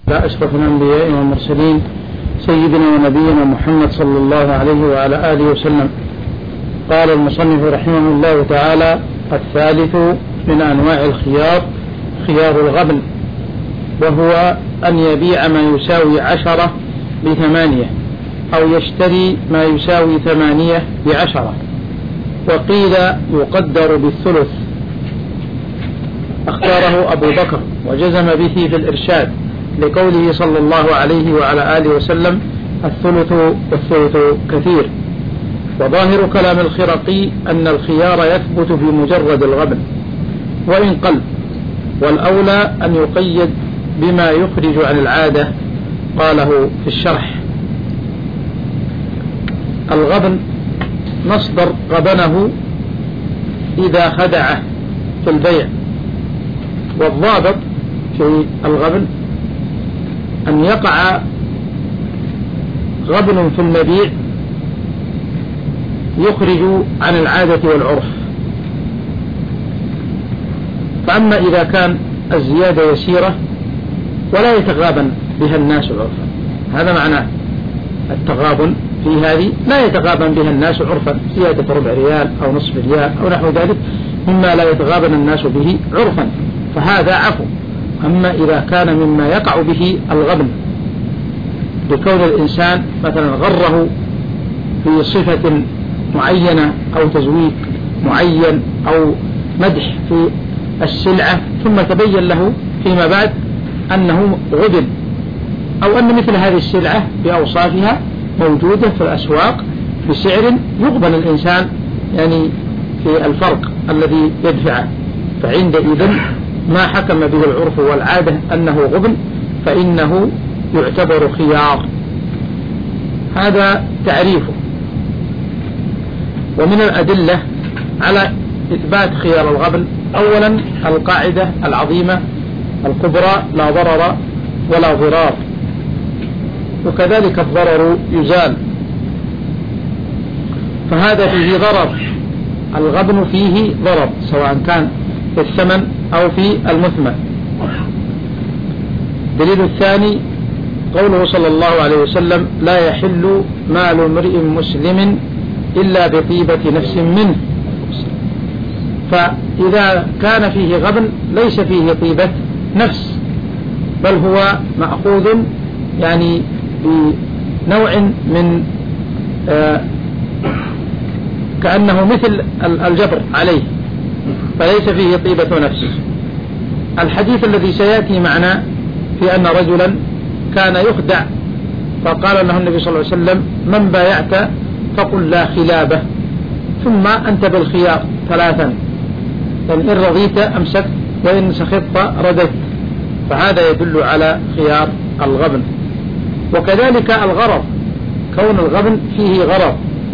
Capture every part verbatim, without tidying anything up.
أشرف الأنبياء والمرسلين سيدنا ونبينا محمد صلى الله عليه وعلى آله وسلم. قال المصنف رحمه الله تعالى: الثالث من أنواع الخيار خيار الغبن، وهو أن يبيع ما يساوي عشرة بثمانية أو يشتري ما يساوي ثمانية بعشرة. وقيل يقدر بالثلث، اختاره أبو بكر وجزم به في الإرشاد لقوله صلى الله عليه وعلى آله وسلم: الثلث والثلث كثير. وظاهر كلام الخرقي أن الخيار يثبت بمجرد الغبن وإن قل، والأولى أن يقيد بما يخرج عن العادة. قاله في الشرح: الغبن مصدر غبنه إذا خدعه في البيع، والضابط في الغبن أن يقع غبن في المبيع يخرج عن العادة والعرف. فأما إذا كان الزيادة يسيرة ولا يتغابن بها الناس عرفا، هذا معناه التغابن في هذه، لا يتغابن بها الناس عرفا، زيادة ربع ريال أو نصف ريال أو نحو ذلك مما لا يتغابن الناس به عرفا، فهذا عفو. أما إذا كان مما يقع به الغبن بكون الإنسان مثلا غره في صفة معينة أو تزويق معين أو مدح في السلعة، ثم تبين له فيما بعد أنه غبن، أو أن مثل هذه السلعة بأوصافها موجودة في الأسواق بسعر يقبل الإنسان يعني في الفرق الذي يدفعه، فعندئذ ما حكم به العرف والعادة أنه غبن فإنه يعتبر خيار. هذا تعريفه. ومن الأدلة على إثبات خيار الغبن أولا القاعدة العظيمة الكبرى: لا ضرر ولا ضرار، وكذلك الضرر يزال، فهذا فيه ضرر، الغبن فيه ضرر سواء كان في الثمن أو في المثمن. الدليل الثاني قوله صلى الله عليه وسلم: لا يحل مال امرئ مسلم إلا بطيبة نفس منه. فإذا كان فيه غبن ليس فيه طيبة نفس، بل هو مأخوذ يعني بنوع من آه كأنه مثل الجبر عليه، فليس فيه طيبة نفس. الحديث الذي سيأتي معنا في أن رجلا كان يخدع فقال له النبي صلى الله عليه وسلم: من بايعت فقل لا خلابة، ثم أنت بالخيار ثلاثا، يعني إن رضيت أمسكت وإن سخطت رددت، فهذا يدل على خيار الغبن. وكذلك الغرض، كون الغبن فيه غرض.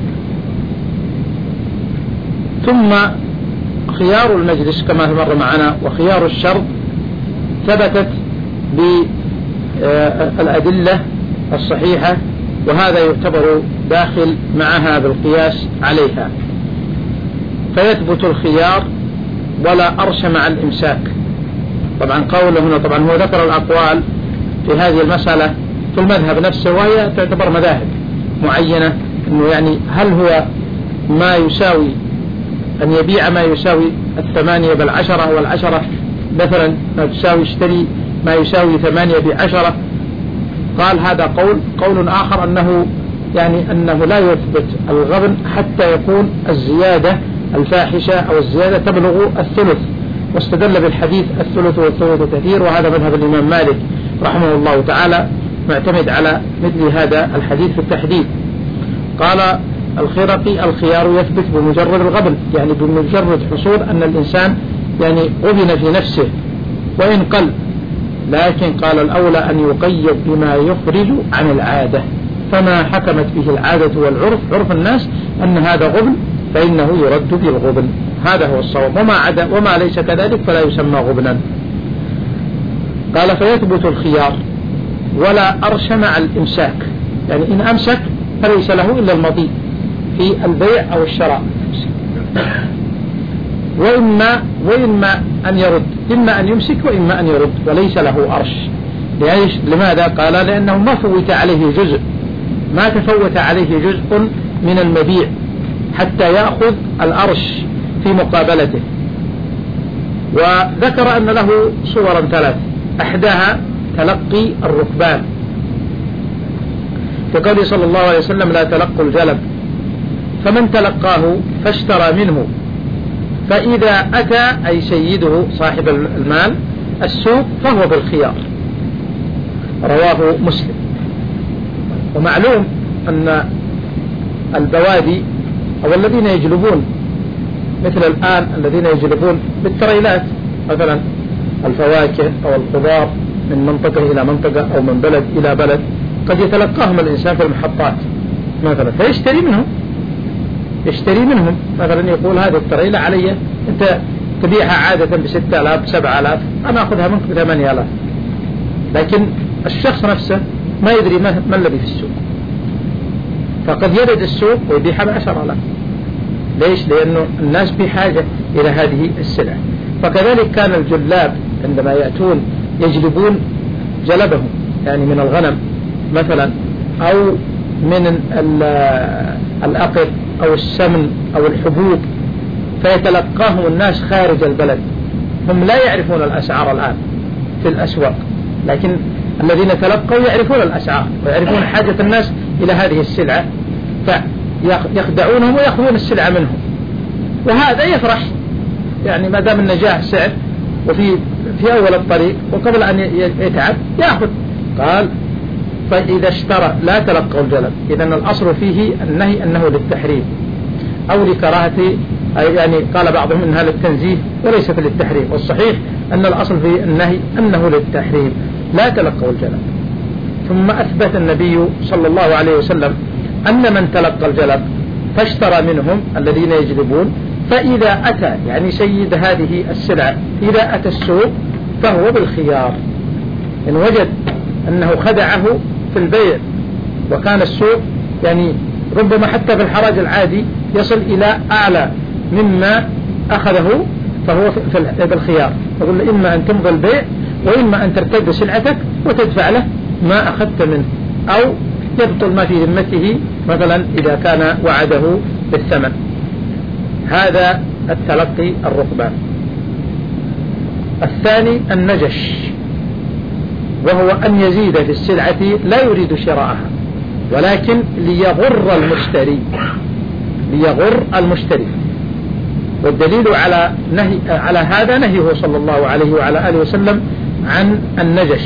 ثم خيار المجلس كما مر معنا وخيار الشرط ثبتت بالأدلة الصحيحة، وهذا يعتبر داخل معها بالقياس عليها، فيثبت الخيار ولا أرش مع الإمساك. طبعا قوله هنا، طبعا هو ذكر الأقوال في هذه المسألة في المذهب نفسه، وهي تعتبر مذاهب معينة، إنه يعني هل هو ما يساوي أن يبيع ما يساوي الثمانية بالعشرة، والعشرة مثلا ما تساوي يشتري ما يساوي ثمانية بعشرة. قال هذا قول. قول آخر أنه يعني أنه لا يثبت الغبن حتى يكون الزيادة الفاحشة أو الزيادة تبلغ الثلث، واستدل بالحديث: الثلث والثلث كثير. وهذا مذهب الإمام مالك رحمه الله تعالى، معتمد على مثل هذا الحديث في التحديد. قال الخرقي: الخيار يثبت بمجرد الغبن، يعني بمجرد حصول أن الإنسان يعني غبن في نفسه وإن قل، لكن قال الأولى أن يقيد بما يخرج عن العادة، فما حكمت به العادة والعرف، عرف الناس أن هذا غبن فإنه يرد بالغبن، هذا هو الصواب. وما عدا وما ليس كذلك فلا يسمى غبنا. قال: فيثبت الخيار ولا أرش مع الإمساك، يعني إن أمسك فليس له إلا المضي في البيع أو الشراء، وإما وإما أن يرد، إما أن يمسك وإما أن يرد، وليس له أرش. ليش؟ لماذا؟ قال لأنه ما فوت عليه جزء، ما تفوت عليه جزء من المبيع حتى يأخذ الأرش في مقابلته. وذكر أن له صورا ثلاث، أحداها تلقي الركبان، كقوله صلى الله عليه وسلم لا تلقوا الجلب، فمن تلقاه فاشترى منه فإذا أتى أي سيده صاحب المال السوق فهو بالخيار، رواه مسلم. ومعلوم أن البوادي أو الذين يجلبون مثل الآن الذين يجلبون بالتريلات مثلا الفواكه أو الخضار من منطقة إلى منطقة أو من بلد إلى بلد، قد يتلقاهم الإنسان في المحطات مثلا فيشتري منهم يشتري منهم مثلا يقول هذه التريلة علي أنت تبيعها عادة بستة آلاف بسبعة آلاف، أنا أخذها منك بثمانية آلاف، لكن الشخص نفسه ما يدري ما, ما الذي في السوق، فقد يرد السوق ويبيعها بعشر آلاف. ليش؟ لأنه الناس بحاجة إلى هذه السلع. فكذلك كان الجلاب عندما يأتون يجلبون جلبهم يعني من الغنم مثلا أو من الأقط أو السمن أو الحبوب، فيتلقاهم الناس خارج البلد، هم لا يعرفون الأسعار الآن في الأسواق، لكن الذين تلقوا يعرفون الأسعار ويعرفون حاجة الناس إلى هذه السلعة، فيخدعونهم ويأخذون السلعة منهم، وهذا يفرح يعني ما دام النجاح سعر وفي في أول الطريق وقبل أن يتعب يأخذ. قال فإذا اشترى لا تلقوا الجلب، إذن الأصل فيه النهي أنه للتحريم أو لكراهة، يعني قال بعضهم أنها للتنزيه وليست للتحريم، والصحيح أن الأصل في النهي أنه للتحريم لا تلقوا الجلب. ثم أثبت النبي صلى الله عليه وسلم أن من تلقى الجلب فاشترى منهم الذين يجلبون فإذا أتى يعني سيد هذه السلعة إذا أتى السوق فهو بالخيار، إن وجد أنه خدعه في البيع وكان السوق يعني ربما حتى في الحراج العادي يصل إلى أعلى مما أخذه فهو في الخيار، يقول له إما أن تمضي البيع وإما أن ترتد سلعتك وتدفع له ما أخذت منه، أو يبطل ما في ذمته مثلا إذا كان وعده بالثمن. هذا التلقي الركبان. الثاني النجش، وهو أن يزيد في السلعة لا يريد شراءها ولكن ليغر المشتري ليغر المشتري والدليل على نهي على هذا نهيه صلى الله عليه وعلى آله وسلم عن النجش،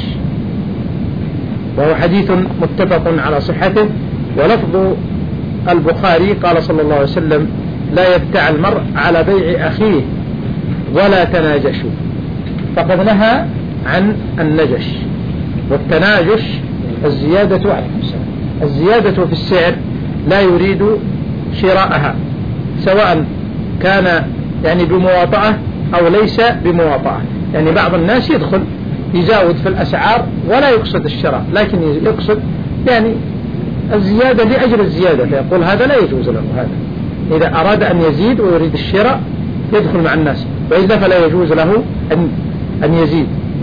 وهو حديث متفق على صحته، ولفظ البخاري قال صلى الله عليه وسلم لا يبتع المرء على بيع أخيه ولا تناجشوا، فقد نهى عن النجش. والتناجش الزيادة الزيادة في السعر لا يريد شراءها سواء كان يعني بمواطأة أو ليس بمواطأة، يعني بعض الناس يدخل يزاود في الأسعار ولا يقصد الشراء لكن يقصد يعني الزيادة لأجل الزيادة، فيقول هذا لا يجوز له. هذا إذا أراد أن يزيد ويريد الشراء يدخل مع الناس، وإذا فلا يجوز له أن أن يزيد.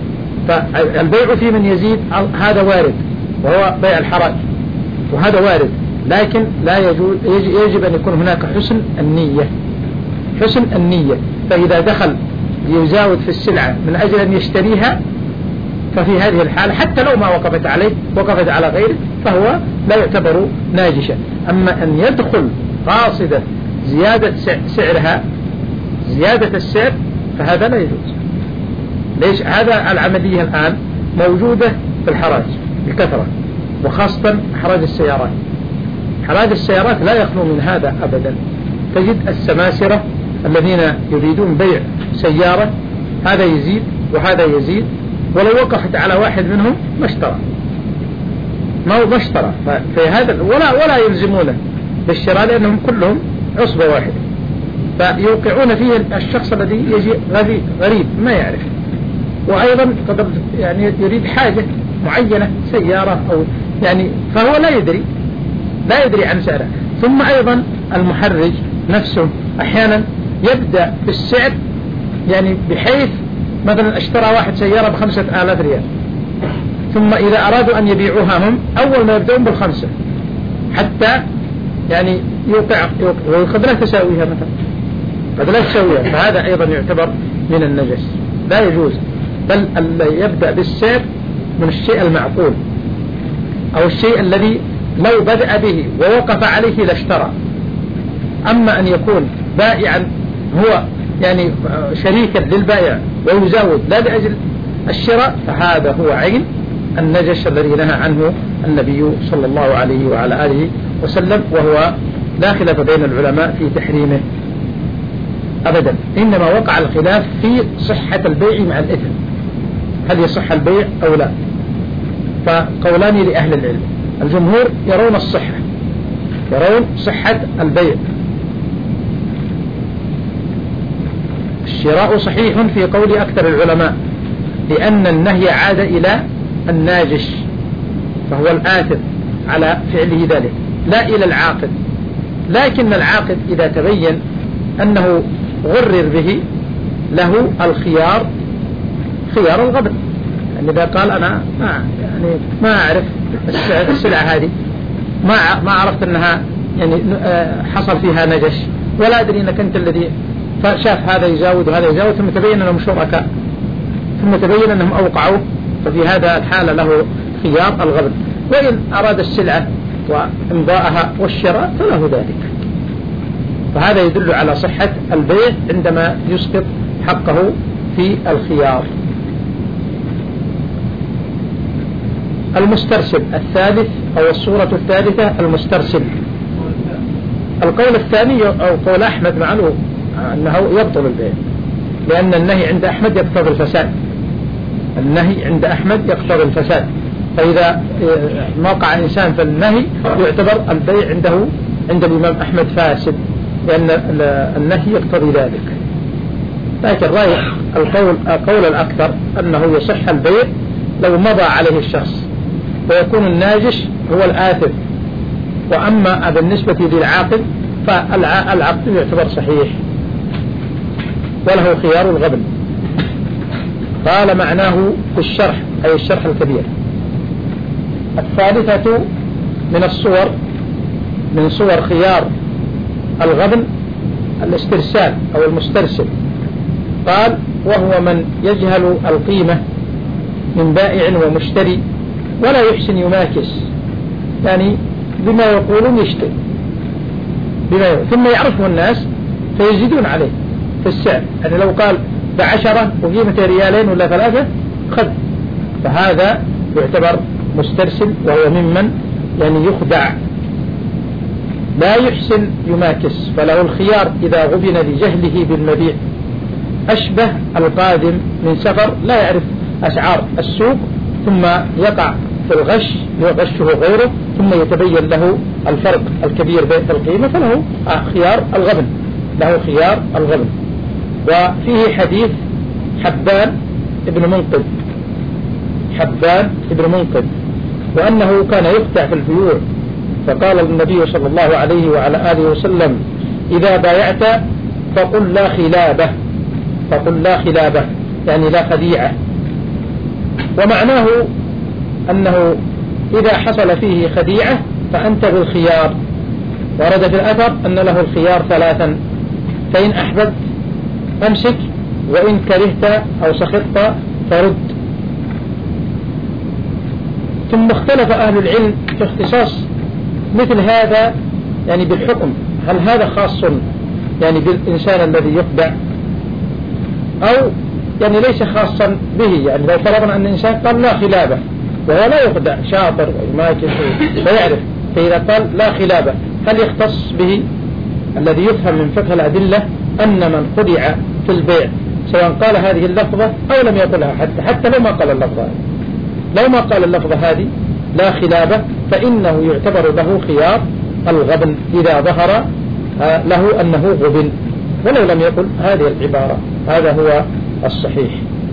فالبيع في من يزيد هذا وارد وهو بيع الحراج، وهذا وارد، لكن لا يجوز يجب أن يكون هناك حسن النية حسن النية فإذا دخل يزاود في السلعة من أجل أن يشتريها ففي هذه الحالة حتى لو ما وقفت عليه وقفت على غيره فهو لا يعتبر ناجشا. أما أن يدخل قاصدا زيادة سعرها زيادة السعر فهذا لا يجوز. ليش؟ هذا العملية الآن موجودة في الحراج بكثرة، وخاصة حراج السيارات. حراج السيارات لا يخلو من هذا أبدا، تجد السماسرة الذين يريدون بيع سيارة هذا يزيد وهذا يزيد، ولو وقفت على واحد منهم ما اشترى ما هو ما اشترى في هذا، ولا ولا يلزمونه بالشراء لأنهم كلهم عصبة واحدة، فيوقعون فيه الشخص الذي يجي غريب ما يعرف، وأيضا قد يعني يريد حاجة معينة سيارة أو يعني فهو لا يدري لا يدري عن سعره. ثم أيضا المحرج نفسه أحيانا يبدأ بالسعر يعني بحيث مثلا اشترى واحد سيارة بخمسة آلاف ريال ثم إذا أرادوا أن يبيعوها هم أول ما يبدأون بالخمسة حتى يعني يوقع, يوقع وقد لا تساويها مثلا، قد لا تساويها، فهذا أيضا يعتبر من النجس، لا يجوز. بل يبدأ بالسير من الشيء المعقول أو الشيء الذي لو بدأ به ووقف عليه لاشترى. أما أن يكون بائعا هو يعني شريكا للبائع ويزاود لا لأجل الشراء، فهذا هو عين النجس الذي نهى عنه النبي صلى الله عليه وعلى آله وسلم، وهو لا خلاف بين العلماء في تحريمه أبدا، إنما وقع الخلاف في صحة البيع مع الإثم، هل يصح البيع أو لا. فقولان لأهل العلم، الجمهور يرون الصحة، يرون صحة البيع، الشراء صحيح في قول أكثر العلماء، لأن النهي عاد إلى الناجش فهو الآثم على فعله ذلك لا إلى العاقد. لكن العاقد إذا تبين أنه غرر به له الخيار، خيار الغبن، يعني إذا قال أنا ما يعني ما أعرف السلعة هذه، ما ما عرفت أنها يعني حصل فيها نجش، ولا أدري أنك أنت الذي، فشاف هذا يزاود وهذا يزاود، ثم تبين أنهم شركاء، ثم تبين أنهم أوقعوا، ففي هذا الحالة له خيار الغبن. وإن أراد السلعة وإمضاءها والشراء فله ذلك. فهذا يدل على صحة البيع عندما يسقط حقه في الخيار. المسترسل الثالث أو الصورة الثالثة المسترسل. القول الثاني أو قول أحمد معلوم أنه يبطل البيع، لأن النهي عند أحمد يقتضي الفساد، النهي عند أحمد يقتضي الفساد، فإذا موقع إنسان في النهي يعتبر البيع عنده عند الإمام أحمد فاسد، لأن النهي يقتضي ذلك. لكن رأي القول قول الأكثر أنه يصح البيع لو مضى عليه الشخص ويكون الناجش هو الآثم، وأما بالنسبة للعاقل فالعقد يعتبر صحيح وله خيار الغبن. قال معناه في الشرح أي الشرح الكبير. الثالثة من الصور من صور خيار الغبن الاسترسال أو المسترسل. قال وهو من يجهل القيمة من بائع ومشتري ولا يحسن يماكس، يعني بما يقولون يشتري بما يقول. ثم يعرفه الناس فيزيدون عليه في السعر، يعني لو قال بعشرة وقيمة ريالين ولا ثلاثة خذ، فهذا يعتبر مسترسل، وهو ممن يعني يخدع لا يحسن يماكس، فله الخيار إذا غبن لجهله بالمبيع. أشبه القادم من سفر لا يعرف أسعار السوق ثم يقع في الغش يغشه غيره، ثم يتبين له الفرق الكبير بين القيمة، فله خيار الغبن، له خيار الغبن. وفيه حديث حبان ابن منقذ حبان ابن منقذ وأنه كان يخدع في البيوع، فقال النبي صلى الله عليه وعلى آله وسلم إذا بايعت فقل لا خلابة فقل لا خلابة يعني لا خديعة. ومعناه أنه إذا حصل فيه خديعة فأنت بالخيار. ورد في الأثر أن له الخيار ثلاثا، فإن أحببت أمسك وإن كرهت أو سخطت فرد. ثم اختلف أهل العلم في اختصاص مثل هذا يعني بالحكم، هل هذا خاص يعني بالإنسان الذي يخدع أو يعني ليس خاصا به. يعني لو فرضنا أن الإنسان قال لا خلابة وهو لا يخدع شاطر ويماكس ويعرف، فإذا قال لا خلابة هل يختص به؟ الذي يفهم من فقه الأدلة أن من خدع في البيع سواء قال هذه اللفظة أو لم يقلها، حتى حتى لو ما قال اللفظة هذه لو ما قال اللفظة هذه لا خلابة فإنه يعتبر له خيار الغبن إذا ظهر له أنه غبن ولو لم يقل هذه العبارة. هذا هو الصحيح.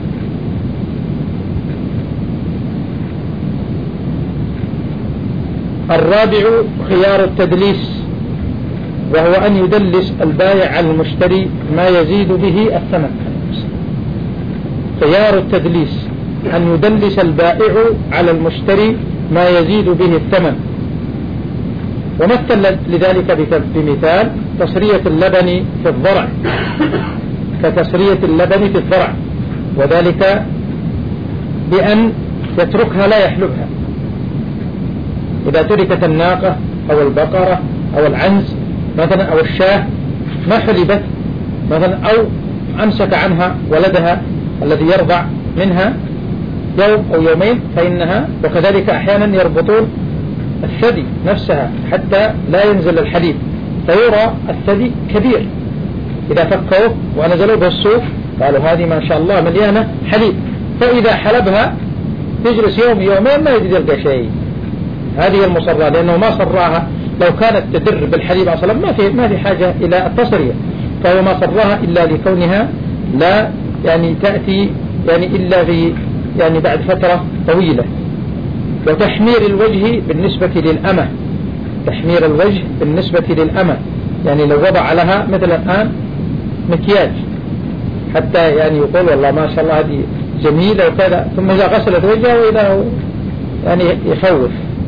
الرابع خيار التدليس، وهو أن يدلس البائع على المشتري ما يزيد به الثمن. خيار التدليس أن يدلس البائع على المشتري ما يزيد به الثمن. ومثل لذلك بمثال تسرية اللبن في الضرع، كتسرية اللبن في الضرع، وذلك بأن يتركها لا يحلبها. إذا تركت الناقة أو البقرة أو العنز مثلا أو الشاة ما حلبت مثلا، أو أمسك عنها ولدها الذي يرضع منها يوم أو يومين فإنها، وكذلك أحيانا يربطون الثدي نفسها حتى لا ينزل الحليب فيرى الثدي كبير، إذا فكوه ونزلوا به السوق قالوا هذه ما شاء الله مليانة حليب، فإذا حلبها تجلس يوم يومين ما يجد يلقى شيء. هذه المصرة، لأنه ما صراها، لو كانت تدر بالحليب أصلا ما في ما في حاجة إلى التصرية، فهو ما صراها إلا لكونها لا يعني تأتي يعني إلا في يعني بعد فترة طويلة. وتحمير الوجه بالنسبة للأمة، تحمير الوجه بالنسبة للأمة، يعني لو وضع لها مثل الآن مكياج حتى يعني يقول والله ما شاء الله هذه جميلة وكذا، ثم إذا غسلت وجهه وإذا هو يعني يخوف.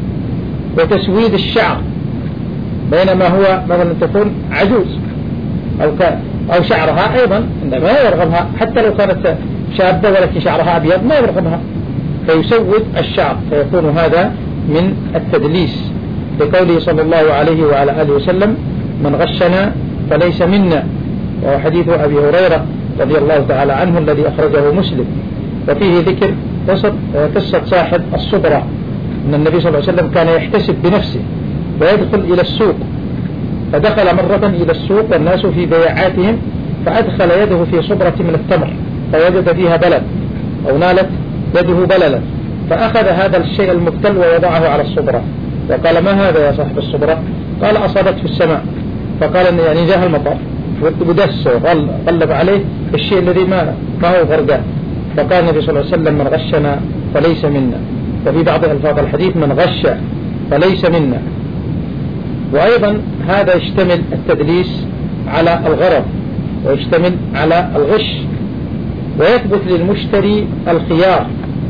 وتسويد الشعر، بينما هو مثلا تكون عجوز أو كان أو شعرها أيضا ما يرغبها، حتى لو كانت شابة ولكن شعرها أبيض ما يرغبها، فيسود الشعر، فيكون هذا من التدليس، لقوله صلى الله عليه وعلى آله وسلم من غشنا فليس منا، وهو حديث أبي هريرة رضي الله تعالى عنه الذي أخرجه مسلم. وفيه ذكر قصة صاحب الصبرة، أن النبي صلى الله عليه وسلم كان يحتسب بنفسه ويدخل إلى السوق، فدخل مرة إلى السوق والناس في بيعاتهم، فأدخل يده في صبرة من التمر فوجد فيها بلل أو نالت يده بللا، فأخذ هذا الشيء المبتل ووضعه على الصبرة وقال ما هذا يا صاحب الصبرة؟ قال أصابت في السماء، فقال إن يعني جاء المطر ودس وغلب عليه الشيء الذي ما ما هو غرقان، فقال النبي صلى الله عليه وسلم من غشنا فليس منا. وفي بعض ألفاظ الحديث من غش فليس منا. وأيضا هذا يشتمل التدليس على الغرض ويشتمل على الغش، ويثبت للمشتري الخيار.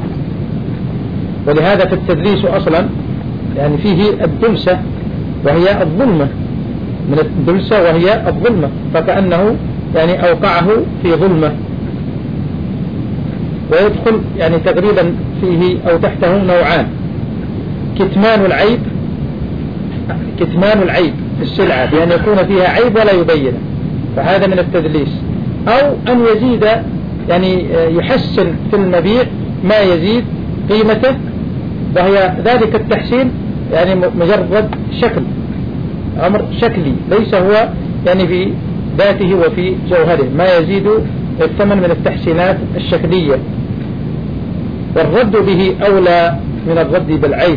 ولهذا في التدليس أصلا يعني فيه الدلسة وهي الظلمة، من الدلسة وهي الظلمة، فكأنه يعني أوقعه في ظلمة. ويدخل يعني تقريبا فيه أو تحته نوعان: كتمان العيب، كتمان العيب في السلعة بأن يكون فيها عيب ولا يبينه، فهذا من التدليس، أو أن يزيد يعني يحسن في المبيع ما يزيد قيمته، وهي ذلك التحسين يعني مجرد شكل، أمر شكلي ليس هو يعني في ذاته وفي جوهره، ما يزيد الثمن من التحسينات الشكلية. والرد به أولى من الرد بالعيب،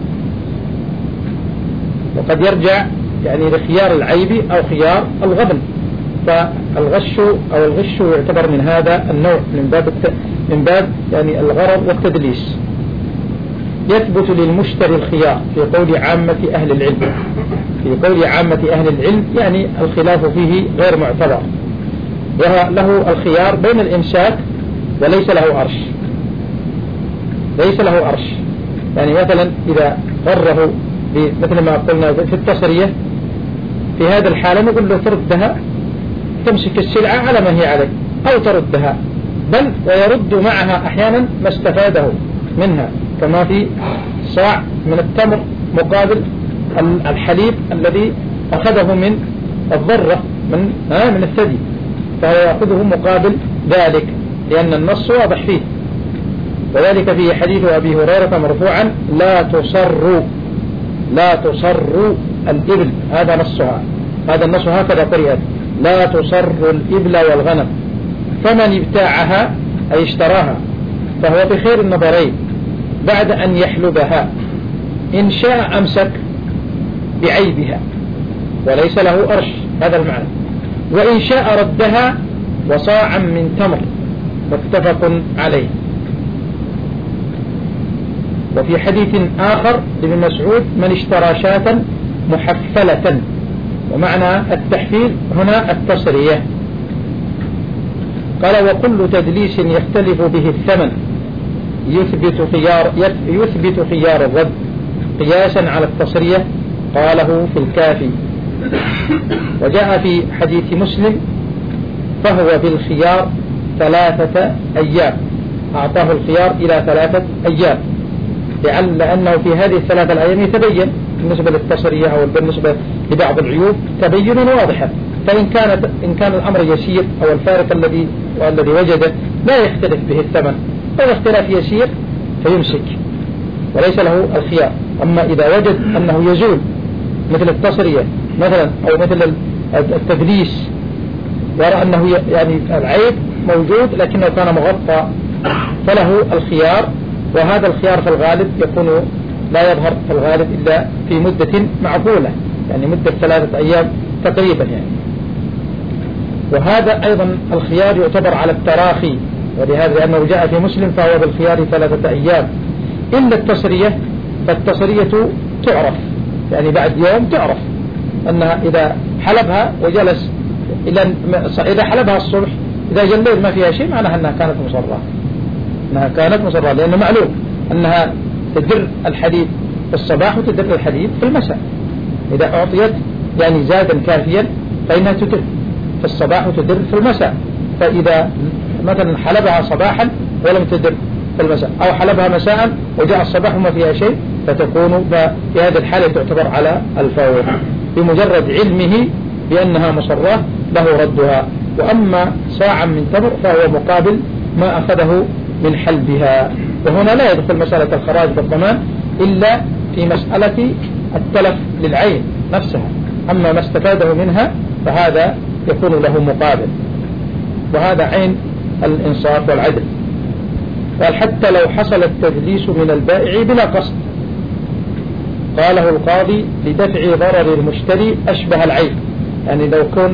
وقد يرجع يعني لخيار العيب أو خيار الغبن، فالغش أو الغش يعتبر من هذا النوع من باب الت... من باب يعني الغرض والتدليس. يثبت للمشتري الخيار في قول عامة أهل العلم، في قول عامة أهل العلم يعني الخلاف فيه غير معتبر، وله الخيار بين الإمساك وليس له عرش، ليس له عرش. يعني مثلا إذا غره مثل ما قلنا في التصرية، في هذا الحالة نقول له تردها، تمسك السلعة على ما هي عليه أو تردها، بل ويرد معها أحيانا ما استفاده منها، كما في صاع من التمر مقابل الحليب الذي أخذه من الضرة من آه من الثدي، فهو يأخذه مقابل ذلك، لأن النص واضح فيه. وذلك في حديث أبي هريرة مرفوعا: لا تصر لا تصر الإبل، هذا نصها، هذا النص هكذا قرئت: لا تصر الإبل والغنم، فمن ابتاعها أي اشتراها فهو بخير النظرين بعد أن يحلبها، إن شاء أمسك بعيبها وليس له أرش، هذا المعنى، وإن شاء ردها وصاعا من تمر، متفق عليه. وفي حديث آخر لابن مسعود: من اشترى شاة محفلة، ومعنى التحفيل هنا التصرية. قال: وكل تدليس يختلف به الثمن يثبت خيار يثبت خيار الرد قياسا على التصرية قاله في الكافي. وجاء في حديث مسلم فهو بالخيار ثلاثة أيام، أعطاه الخيار إلى ثلاثة أيام، لعل أنه في هذه الثلاثة الأيام يتبين بالنسبة للتصرية أو بالنسبة لبعض العيوب تبين واضحا. فإن كانت إن كان الأمر يسير أو الفارق الذي والذي وجده لا يختلف به الثمن أو اختلاف يسير فيمسك وليس له الخيار. أما إذا وجد أنه يزول مثل التصرية مثلا أو مثل التدليس يرى أنه يعني العيب موجود لكنه كان مغطى فله الخيار، وهذا الخيار في الغالب يكون لا يظهر في الغالب إلا في مدة معقولة، يعني مدة ثلاثة أيام تقريبا يعني. وهذا أيضا الخيار يعتبر على التراخي، ولهذا لأنه جاء في مسلم فهو بالخيار ثلاثة أيام. إلا التصرية فالتصرية تعرف، يعني بعد يوم تعرف أنها إذا حلبها وجلس إلى إذا حلبها الصبح إذا جليل ما فيها شيء معناها أنها كانت مصرة، أنها كانت مصرة لأنه معلوم أنها تدر الحديد في الصباح وتدر الحديد في المساء. إذا أعطيت يعني زادا كافيا فإنها تدر في الصباح وتدر في المساء. فإذا مثلا حلبها صباحا ولم تدر في المساء أو حلبها مساء وجاء الصباح وما فيها شيء فتكون في هذه الحالة تعتبر على الفور بمجرد علمه بأنها مصرة له ردها. وأما ساعة من تمر فهو مقابل ما أخذه من حلبها. وهنا لا يدخل مسألة الخراج بالضمان إلا في مسألة التلف للعين نفسها، أما ما استفاده منها فهذا يكون له مقابل، وهذا عين الإنصاف والعدل. قال حتى لو حصل التدليس من البائع بلا قصد، قاله القاضي لدفع ضرر المشتري أشبه العيب، يعني لو كن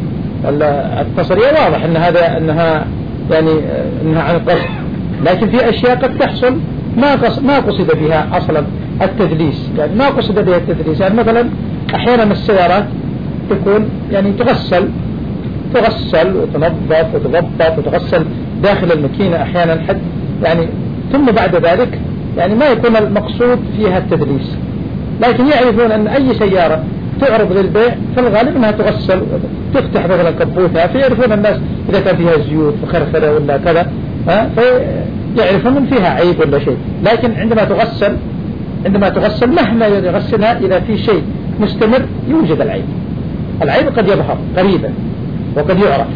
التصرية واضح أن هذا أنها يعني أنها عن قصد، لكن في أشياء قد تحصل ما قصد ما قصد بها أصلا التدليس، يعني ما قصد بها التدليس. يعني مثلا أحيانا السيارات تكون يعني تغسل تغسل وتنظف وتضبط وتغسل داخل الماكينة أحيانا حد يعني، ثم بعد ذلك يعني ما يكون المقصود فيها التدليس، لكن يعرفون أن أي سيارة تعرض للبيع في الغالب أنها تغسل تفتح مثلا كبوتها، فيعرفون الناس إذا كان فيها زيوت وخرخرة ولا كذا فيعرفون أن فيها عيب ولا شيء. لكن عندما تغسل عندما تغسل مهما يغسلها إذا في شيء مستمر يوجد العيب. العيب قد يظهر قريبا وقد يعرف.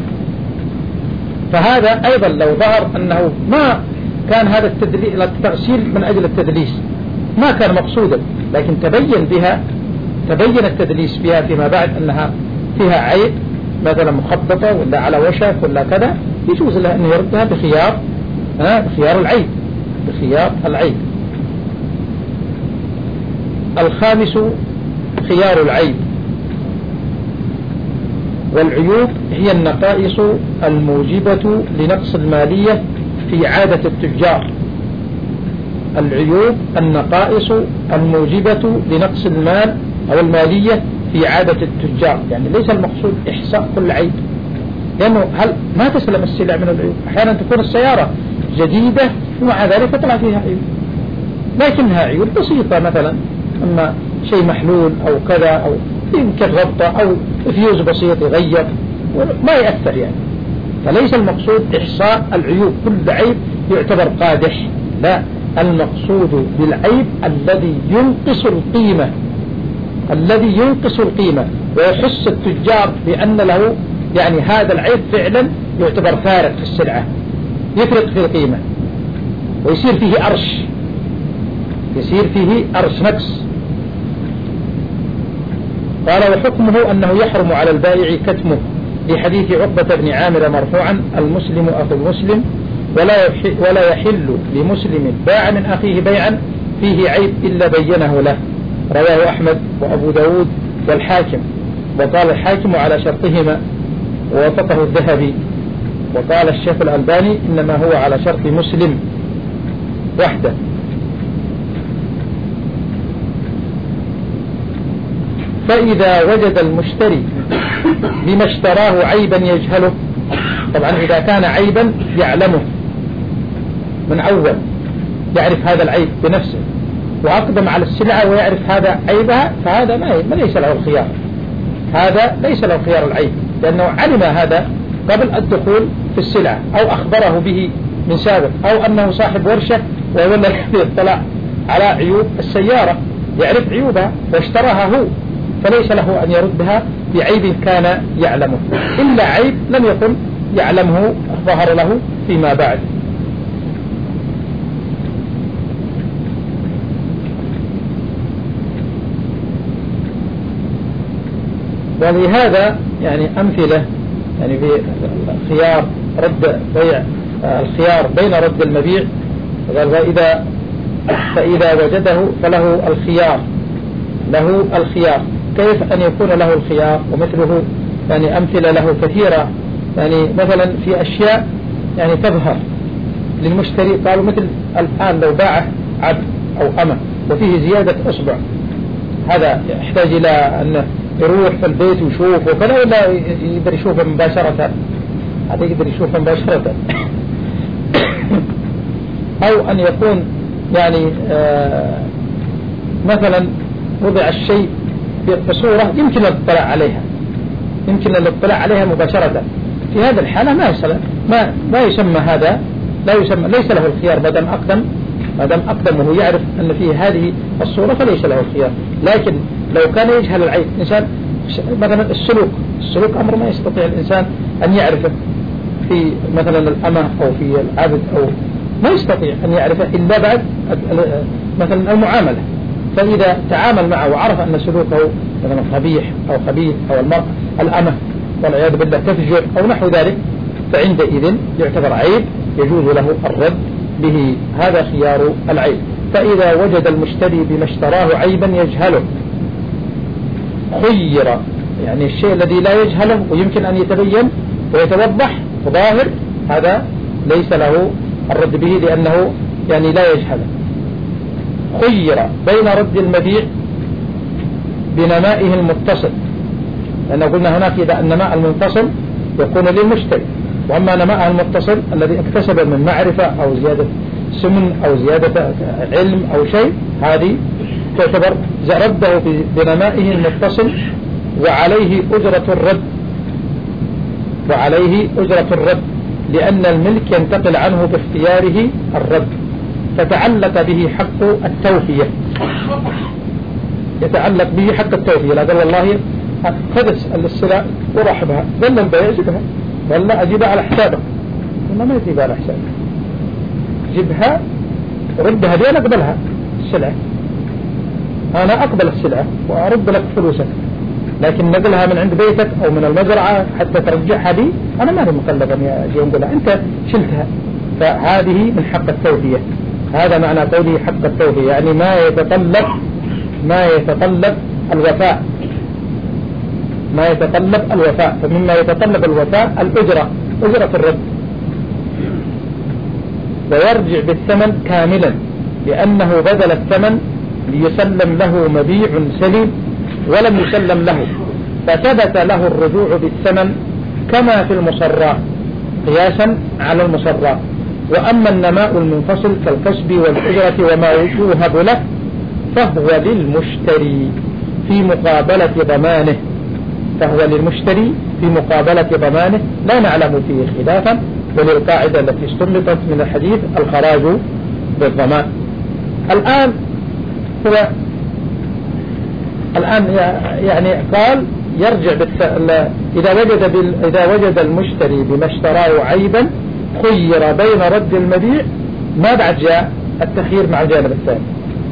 فهذا أيضا لو ظهر أنه ما كان هذا التدليس التغسيل من أجل التدليس ما كان مقصودا، لكن تبين بها تبين التدليس بها فيما بعد أنها فيها عيب مثلا مخبطة ولا على وشك ولا كذا، يجوز له أن يردها بخيار ها بخيار العيب بخيار العيب. الخامس خيار العيب. والعيوب هي النقائص الموجبة لنقص المالية في عادة التجار. العيوب النقائص الموجبة لنقص المال أو المالية في عادة التجار، يعني ليس المقصود إحصاء كل عيب، لأنه هل ما تسلم السلع من العيوب. أحيانا تكون السيارة جديدة ومع ذلك طلع فيها عيوب، لكنها عيوب بسيطة، مثلا أما شيء محلول أو كذا أو يمكن غلطة أو فيوز بسيط يغير ما يأثر يعني. فليس المقصود إحصاء العيوب، كل عيب يعتبر قادح، لا، المقصود بالعيب الذي ينقص القيمة الذي ينقص القيمة ويحس التجار بأن له يعني هذا العيب فعلا يعتبر فارق في السلعة، يفرق في القيمة ويصير فيه أرش يصير فيه أرش نقص. قال وحكمه أنه يحرم على البائع كتمه، في حديث عقبة بن عامر مرفوعا المسلم أخو المسلم ولا ولا يحل لمسلم باع من أخيه بيعا فيه عيب إلا بينه له. رواه أحمد وأبو داود والحاكم، وقال الحاكم على شرطهما ووافقه الذهبي، وقال الشيخ الألباني إنما هو على شرط مسلم وحده. فإذا وجد المشتري بما اشتراه عيبا يجهله، طبعا إذا كان عيبا يعلمه من أول يعرف هذا العيب بنفسه وأقدم على السلعة ويعرف هذا عيبها، فهذا ما ليس له الخيار، هذا ليس له خيار العيب، لأنه علم هذا قبل الدخول في السلعة أو أخبره به من سابق، أو أنه صاحب ورشة وهو الذي يطلع على عيوب السيارة، يعرف عيوبها واشتراها هو، فليس له أن يردها بعيب كان يعلمه، إلا عيب لم يكن يعلمه ظهر له فيما بعد. ولهذا يعني أمثلة يعني في خيار رد بيع الخيار بين رد المبيع، قال وإذا فإذا وجده فله الخيار، له الخيار. كيف أن يكون له الخيار؟ ومثله يعني أمثلة له كثيرة، يعني مثلا في أشياء يعني تظهر للمشتري، قالوا مثل الآن لو باع عبد أو أمة وفيه زيادة أصبع، هذا يحتاج إلى أن يروح في البيت ويشوف وكذا، ولا يقدر يشوفه مباشرة؟ هذا يقدر يشوفه مباشرة. أو أن يكون يعني آه مثلا وضع الشيء بصورة يمكن الاطلاع عليها، يمكن الاطلاع عليها مباشرة، في هذا الحالة ما يصل ما ما يسمى هذا، لا يسمى، ليس له الخيار ما دام أقدم، ما دام أقدم وهو يعرف أن فيه هذه الصورة فليس له الخيار. لكن لو كان يجهل العيب، إنسان مثلا السلوك، السلوك أمر ما يستطيع الإنسان أن يعرفه في مثلا الأمة أو في العبد، أو ما يستطيع أن يعرفه إلا بعد مثلا المعاملة. فإذا تعامل معه وعرف أن سلوكه مثلا قبيح أو خبيث، أو المرء الأمة والعياذ بالله تفجر أو نحو ذلك، فعندئذ يعتبر عيب يجوز له الرد به، هذا خيار العيب. فإذا وجد المشتري بما اشتراه عيبا يجهله خير، يعني الشيء الذي لا يجهله ويمكن أن يتبين ويتوضح وظاهر، هذا ليس له الرد به لأنه يعني لا يجهله. خير بين رد المبيع بنمائه المتصل، لأن قلنا هناك إذا النماء المنفصل يكون للمشتري، وأما نماء المتصل الذي اكتسب من معرفة أو زيادة سمن أو زيادة علم أو شيء، هذه تعتبر رده بنمائه المتصل، وعليه أجرة الرد، وعليه أجرة الرد لأن الملك ينتقل عنه باختياره الرد، فتعلق به حق التوفية، يتعلق به حق التوفية. لا قال والله خذ السلع وراح بها، قال البيع يجيبها، ولا أجيبها على حسابك، ولا ما يجيبها على حسابك، جيبها ردها دي، أنا أقبلها السلعة، أنا أقبل السلعة وأرد لك فلوسك، لكن نقلها من عند بيتك أو من المزرعة حتى ترجعها لي أنا ما هي مكلفا يا أجي أقولها، أنت شلتها، فهذه من حق التوفية. هذا معنى قوله حق التوفية، يعني ما يتطلب ما يتطلب الوفاء، ما يتطلب الوفاء، فمما يتطلب الوفاء الأجرة، أجرة الرد. ويرجع بالثمن كاملا لأنه بذل الثمن ليسلم له مبيع سليم ولم يسلم له، فثبت له الرجوع بالثمن كما في المصرات قياسا على المصرات. وأما النماء المنفصل كالكسب والأجرة وما يوهب له فهو للمشتري في مقابلة ضمانه، فهو للمشتري في مقابلة ضمانه، لا نعلم فيه خلافا، وللقاعدة التي استنبطت من الحديث الخراج بالضمان. الآن هو الآن يعني قال يرجع إذا وجد بال... إذا وجد المشتري بما اشتراه عيبا خير بين رد المبيع، ما بعد جاء التخيير مع الجانب الثاني.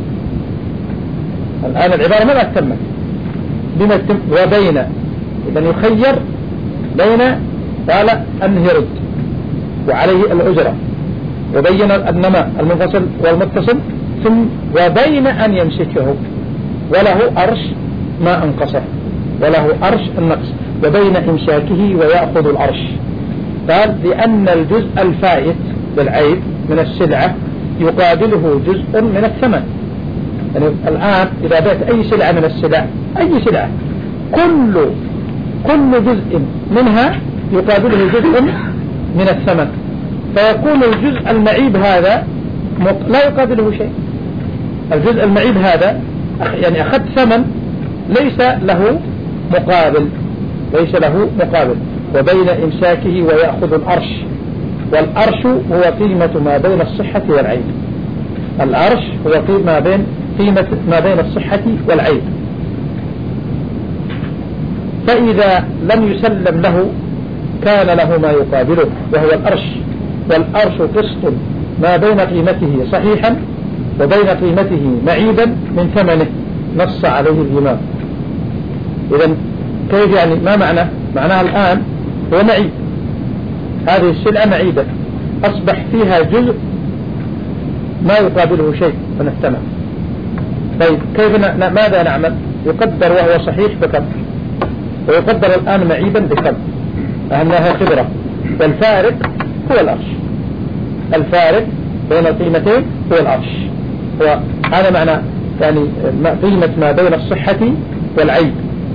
الآن العبارة ما بعد تمت بما تم وبين، إذا يخير بين، قال أنه يرد وعليه الأجرة، وبين النماء المنفصل والمتصل، ثم وبين أن يمسكه وله أرش ما أنقصه، وله أرش النقص، وبين إمساكه ويأخذ الأرش. قال لأن الجزء الفائت بالعيب من السلعة يقابله جزء من الثمن. يعني الآن إذا بات أي سلعة من السلع، أي سلعة، كل كل جزء منها يقابله جزء من الثمن، فيكون الجزء المعيب هذا لا يقابله شيء. الجزء المعيب هذا يعني أخذت ثمن ليس له مقابل، ليس له مقابل. وبين إمساكه ويأخذ الأرش، والأرش هو قيمة ما بين الصحة والعيب. الأرش هو قيمة ما بين قيمة ما بين الصحة والعيب. فإذا لم يسلم له كان له ما يقابله وهو الأرش، والأرش قسط ما بين قيمته صحيحا وبين قيمته معيبا من ثمنه نص عليه الإمام. إذن كيف يعني؟ ما معنى؟ معناها الآن هو معيب، هذه السلعة معيبة أصبح فيها جزء ما يقابله شيء من الثمن. طيب كيف ن... ماذا نعمل؟ يقدر وهو صحيح بكم، ويقدر الآن معيبا بكم، أنها خبرة. والفارق هو الأرش، الفارق بين القيمتين هو الأرش. وهذا معنى يعني قيمة ما بين الصحة والعيب،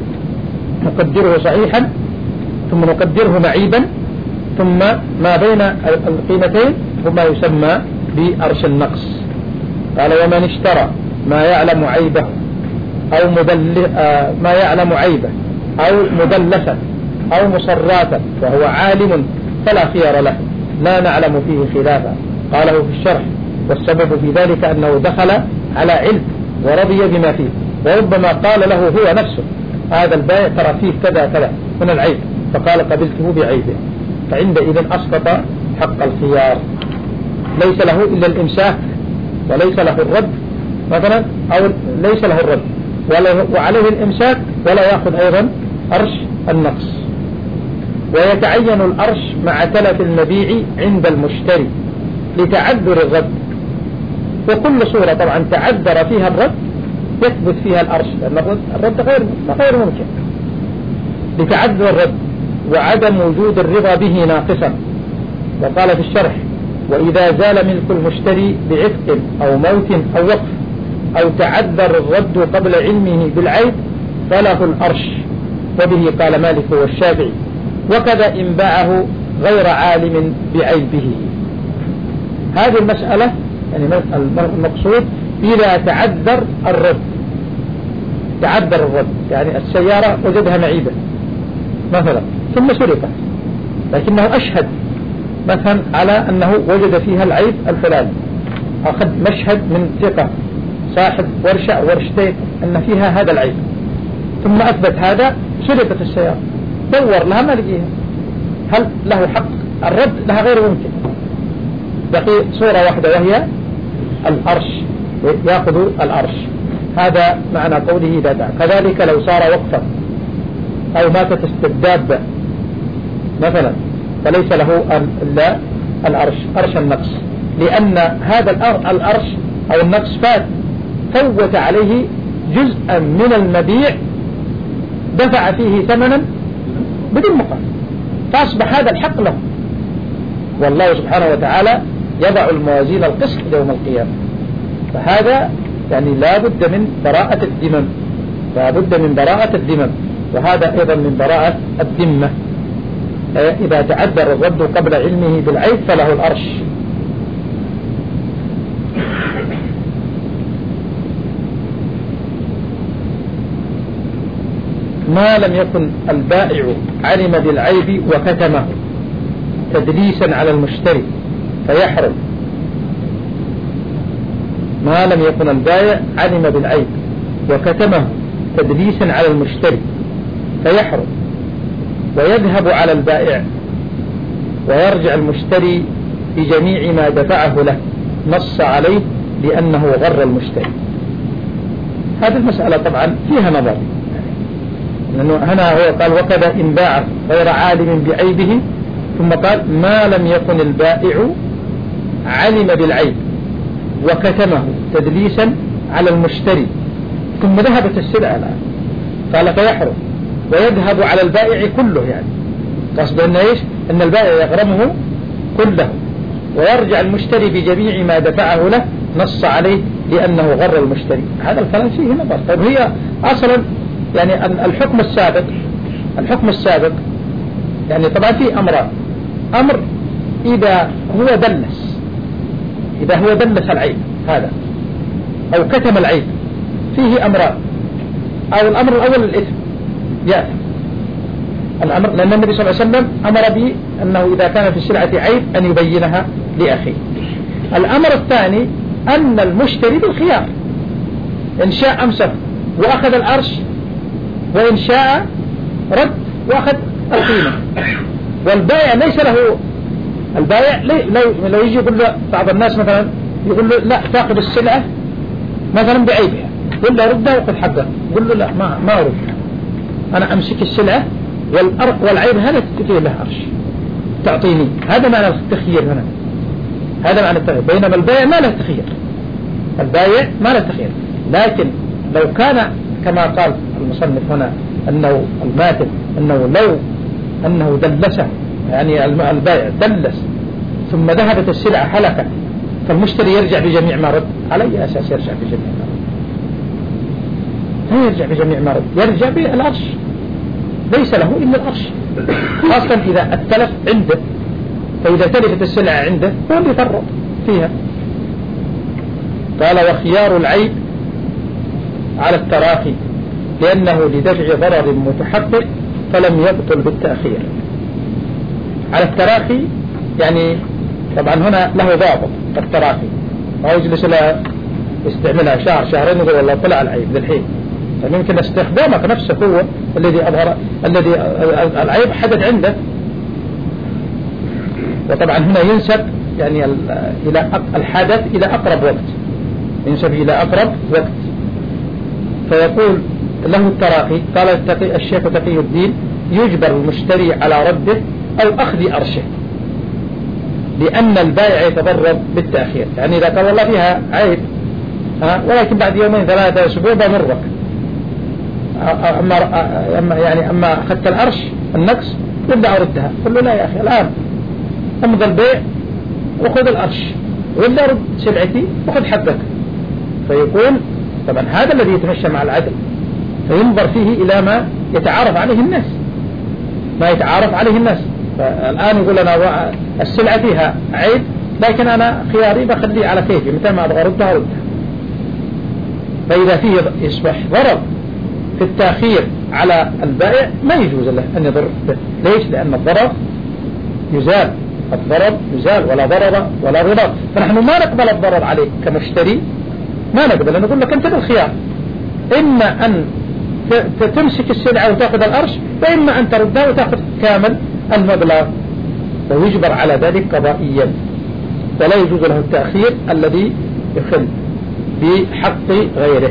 نقدره صحيحا ثم نقدره معيبا، ثم ما بين القيمتين هو ما يسمى بأرش النقص. قال ومن اشترى ما يعلم عيبه أو مدل... ما يعلم عيبه أو مدلسا أو مصراتا وهو عالم فلا خيار له، لا نعلم فيه خلافا. قاله في الشرح والسبب في ذلك أنه دخل على علم ورضي بما فيه، وربما قال له هو نفسه هذا البائع ترى فيه كذا كذا من العيب، فقال قبلته بعيبه، فعندئذ أسقط حق الخيار، ليس له إلا الإمساك وليس له الرد مثلا، أو ليس له الرد وعليه الإمساك ولا يأخذ أيضا أرش النقص. ويتعين الأرش مع تلف المبيع عند المشتري لتعذر الرد، وكل صورة طبعا تعذر فيها الرد يثبت فيها الأرش، لأن الرد غير غير ممكن لتعذر الرد وعدم وجود الرضا به ناقصا. وقال في الشرح وإذا زال ملك المشتري بعتق أو موت أو وقف أو تعذر الرد قبل علمه بالعيب فله الأرش، وبه قال مالك والشافعي، وكذا إن باعه غير عالم بعيبه. هذه المسألة يعني المقصود إذا تعذر الرد، تعذر الرد يعني السيارة وجدها معيبة مثلا ثم سرقت، لكنه أشهد مثلا على أنه وجد فيها العيب الفلاني، أخذ مشهد من ثقة صاحب ورشة أو ورشتين أن فيها هذا العيب، ثم أثبت هذا، سرقت السيارة، دور لها ما لقيها، هل له حق الرد؟ لها غير ممكن. بقي صورة واحدة وهي الأرش، يأخذ الأرش. هذا معنى قوله إذا دعا. كذلك لو صار وقفا أو ماتت الدابة مثلا فليس له إلا الأرش، أرش النقص، لأن هذا الأرش أو النقص فات، فوت عليه جزءا من المبيع دفع فيه ثمنا بدون مقابل، فأصبح هذا الحق له. والله سبحانه وتعالى يضع الموازين القسط يوم القيامة، فهذا يعني لا بد من براءة الذمم، لا بد من براءة الذمم، وهذا أيضا من براءة الذمة. إذا تعذر الرد قبل علمه بالعيب فله الأرش. ما لم يكن البائع علم بالعيب وكتمه تدليسا على المشتري فيحرم. ما لم يكن البائع علم بالعيب وكتمه تدليسا على المشتري فيحرم، ويذهب على البائع ويرجع المشتري بجميع ما دفعه له، نص عليه لأنه غر المشتري. هذه المسألة طبعا فيها نظر، لأنه هنا هو قال وكذا إن باع غير عالم بعيبه، ثم قال ما لم يكن البائع علم بالعيب وكتمه تدليسا على المشتري، ثم ذهبت السلعة الآن قال فيحرم، ويذهب على البائع كله، يعني قصد أن إيش؟ أن البائع يغرمه كله ويرجع المشتري بجميع ما دفعه له، نص عليه لأنه غر المشتري. هذا الكلام فيه نظر. طيب هي أصلا يعني الحكم السابق، الحكم السابق يعني طبعا فيه أمران. أمر إذا هو دلس، إذا هو دلس العيب هذا أو كتم العيب فيه أمران، أو الأمر الأول الإثم يأثم الأمر، لأن النبي صلى الله عليه وسلم أمر به أنه إذا كان في السلعة عيب أن يبينها لأخيه. الأمر الثاني أن المشتري بالخيار، إن شاء أمسك وأخذ الأرش، وإن شاء رد وأخذ القيمة. والبائع ليس له، البائع لو, لو يجي يقول له بعض الناس مثلا يقول له لا تأخذ السلعة مثلا بعيبها، يقول له ردها وخذ حقها، يقول له لا ما ما أرد، أنا أمسك السلعة والأرق والعيب هذا تفيه له أرش تعطيني. هذا معنى التخيير هنا، هذا معنى التخيير. بينما البائع ما له تخيير، البائع ما له تخيير. لكن لو كان كما قال المصنف هنا أنه الماتب أنه لو أنه دلسه، يعني البائع دلس ثم ذهبت السلعة حلقت، فالمشتري يرجع بجميع ما رد. على أي أساس يرجع بجميع ما رد؟ لا يرجع بجميع ما رد، يرجع بالأرش، ليس له إلا الأرش، خاصة إذا التلف عنده. فإذا تلفت السلعة عنده هو اللي يفرط فيها. قال وخيار العيب على التراخي لأنه لدفع ضرر متحقق فلم يبطل بالتأخير. على التراخي يعني طبعا هنا له ضابط التراخي، ما يجلس له يستعملها شهر شهرين يقول والله طلع العيب للحين، فممكن استخدامك نفسه هو الذي أظهر الذي العيب حدث عنده. وطبعا هنا ينسب يعني إلى الحدث إلى أقرب وقت، ينسب إلى أقرب وقت، فيقول له التراخي. قال الشيخ تقي الدين يجبر المشتري على رده أو أخذ أرشه لأن البائع يتضرر بالتأخير. يعني إذا قال والله فيها عيب ها ولكن بعد يومين ثلاثة أسبوع بمرك، أما أما يعني أما أخذت الأرش النقص ولا أردها، قل له لا يا أخي الآن أمضى البيع وخذ الأرش ولا أرد سلعتي وخذ حقك. فيقول طبعا هذا الذي يتمشى مع العدل، فينظر فيه إلى ما يتعارف عليه الناس، ما يتعارف عليه الناس. فالآن يقول أنا السلعة فيها عيب لكن أنا خياري بخليه على كيفي، متى ما أبغى أردها أردها. فإذا فيه يصبح ضرر في التأخير على البائع ما يجوز له أن يضر به. ليش؟ لأن الضرر يزال، الضرر يزال ولا ضرر ولا ضرر. فنحن ما نقبل الضرر عليك كمشتري، ما نقبل، نقول لك أنت بالخيار، إما أن تمسك السلعة وتأخذ الأرش، وإما أن تردها وتأخذ كامل المبلغ، ويجبر على ذلك قضائيا، ولا يجوز له التأخير الذي يخل بحق غيره.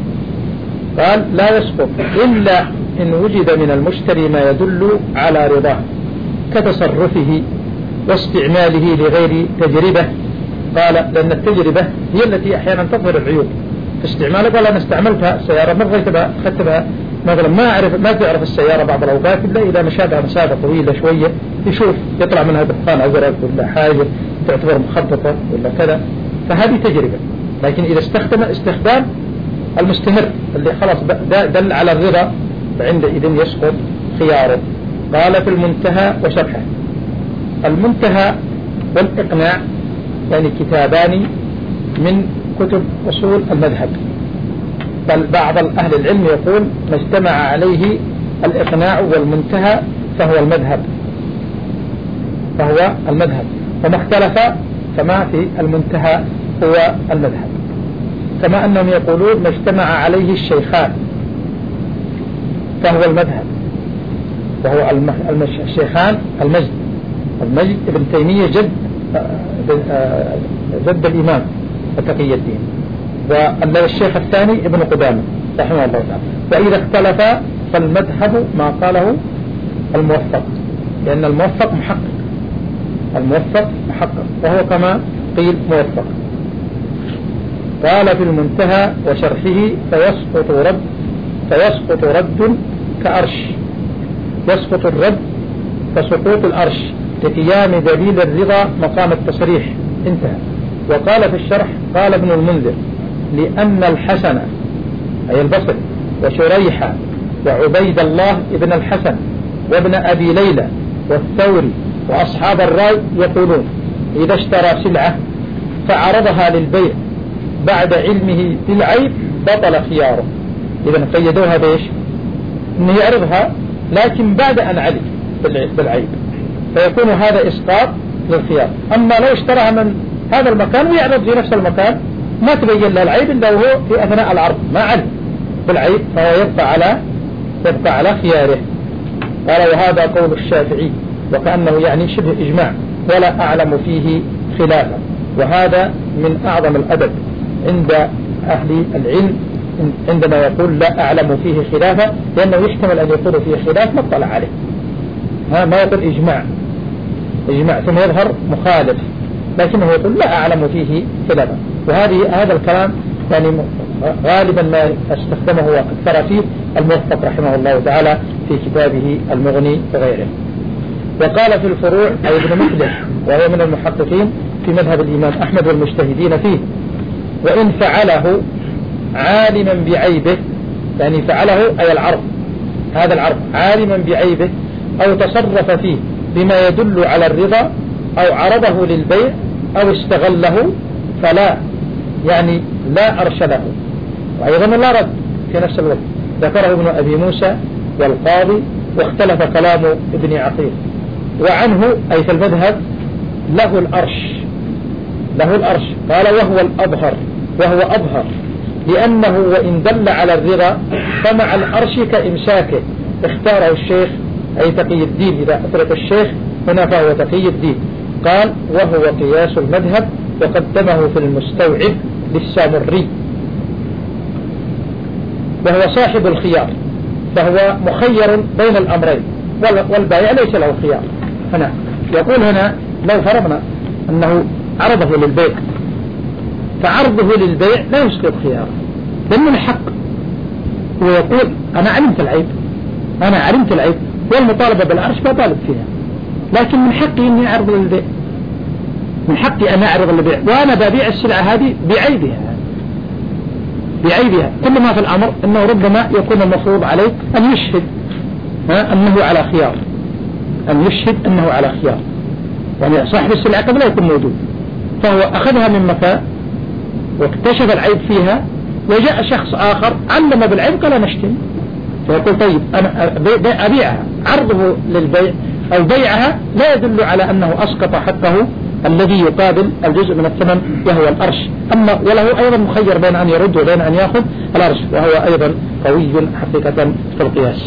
قال لا يسقط إلا إن وجد من المشتري ما يدل على رضاه كتصرفه واستعماله لغير تجربة. قال لأن التجربة هي التي أحيانا تظهر العيوب في استعمالك. قال أنا استعملتها السيارة مرة أخذتها مثلا ما أعرف ما تعرف السيارة بعض الأوقات إلا إذا مشابها مسافة طويلة شوية يشوف يطلع منها دخان أزرق ولا حاجة تعتبر مخبطة ولا كذا، فهذه تجربة. لكن إذا استخدم استخدام المستمر اللي خلاص دل على الرضا فعندئذ يسقط خياره. قال في المنتهى وشرحه. المنتهى والإقناع يعني كتابان من كتب أصول المذهب، بل بعض أهل العلم يقول ما اجتمع عليه الإقناع والمنتهى فهو المذهب، فهو المذهب، وما اختلف فما في المنتهى هو المذهب. كما أنهم يقولون ما اجتمع عليه الشيخان فهو المذهب، وهو الشيخان المجد المجد ابن تيمية جد جد الإمام تقي الدين، والشيخ الثاني ابن قدامة رحمه الله تعالى. وإذا اختلف فالمذهب ما قاله الموفق، لأن الموفق محقق، الموفق محقق وهو كما قيل موفق. قال في المنتهى وشرحه فيسقط رد فيسقط رد كأرش، يسقط الرد كسقوط الأرش لقيام دليل الرضا مقام التصريح. انتهى. وقال في الشرح قال ابن المنذر لأن الحسن أي البصري وشريح وعبيد الله ابن الحسن وابن أبي ليلى والثوري وأصحاب الرأي يقولون إذا اشترى سلعة فعرضها للبيع بعد علمه بالعيب بطل خياره. إذا قيدوها بإيش؟ أنه يعرضها لكن بعد أن علم بالعيب، فيكون هذا إسقاط للخيار. أما لو اشتراها من هذا المكان ويعرض في نفس المكان ما تبين له العيب إلا وهو في أثناء العرض ما علم بالعيب، فهو يبقى على يبقى على خياره. قال وهذا قول الشافعي، وكأنه يعني شبه إجماع ولا أعلم فيه خلافا. وهذا من أعظم الأدب عند أهل العلم عندما يقول لا أعلم فيه خلافا، لأنه يحتمل أن يكون فيه خلاف ما اطلع عليه، ها ما يقول إجماع إجماع ثم يظهر مخالف، لكنه يقول لا أعلم فيه خلافا. وهذه هذا الكلام يعني غالبا ما استخدمه وأكثر فيه الموفق رحمه الله تعالى في كتابه المغني وغيره. وقال في الفروع أي ابن مفلح وهو من المحققين في مذهب الإمام أحمد والمجتهدين فيه: وإن فعله عالما بعيبه، يعني فعله أي العرض، هذا العرض عالما بعيبه أو تصرف فيه بما يدل على الرضا أو عرضه للبيع أو استغله فلا، يعني لا أرش له. وأيضا لا رد في نفس الوقت. ذكره ابن أبي موسى والقاضي، واختلف كلام ابن عقيل. وعنه أي في المذهب له الأرش، له الأرش. قال وهو الأظهر، وهو أظهر لأنه وإن دل على الرضا فمع الأرش كإمساكه. اختاره الشيخ أي تقي الدين، إذا أطلق الشيخ هنا فهو تقي الدين. قال وهو قياس المذهب، وقدمه في المستوعب للسامري. وهو صاحب الخيار، فهو مخير بين الأمرين، والبائع ليس له خيار. هنا يقول هنا لو فرضنا أنه عرضه للبيع، فعرضه للبيع لا يسقط خياره، لأنه الحق. ويقول أنا علمت العيب، أنا علمت العيب والمطالبة بالعرش بطالب فيها، لكن من حقي أني أعرض للبيع، من حقي أن أعرض للبيع، وأنا ببيع السلعة هذه بعيبها، بعيبها. كل ما في الأمر أنه ربما يكون المفروض عليه أن يشهد أنه على خيار، أن يشهد أنه على خيار، يعني صاحب السلعة قبل لا يكون موجود، فهو أخذها من مكان واكتشف العيب فيها، وجاء شخص آخر علم بالعيب قال نشتري، فيقول طيب أنا أبيعها. عرضه للبيع أو بيعها لا يدل على أنه أسقط حقه الذي يقابل الجزء من الثمن وهو الأرش. أما وله أيضا مخير بين أن يرد وبين أن يأخذ الأرش، وهو أيضا قوي حقيقة في القياس.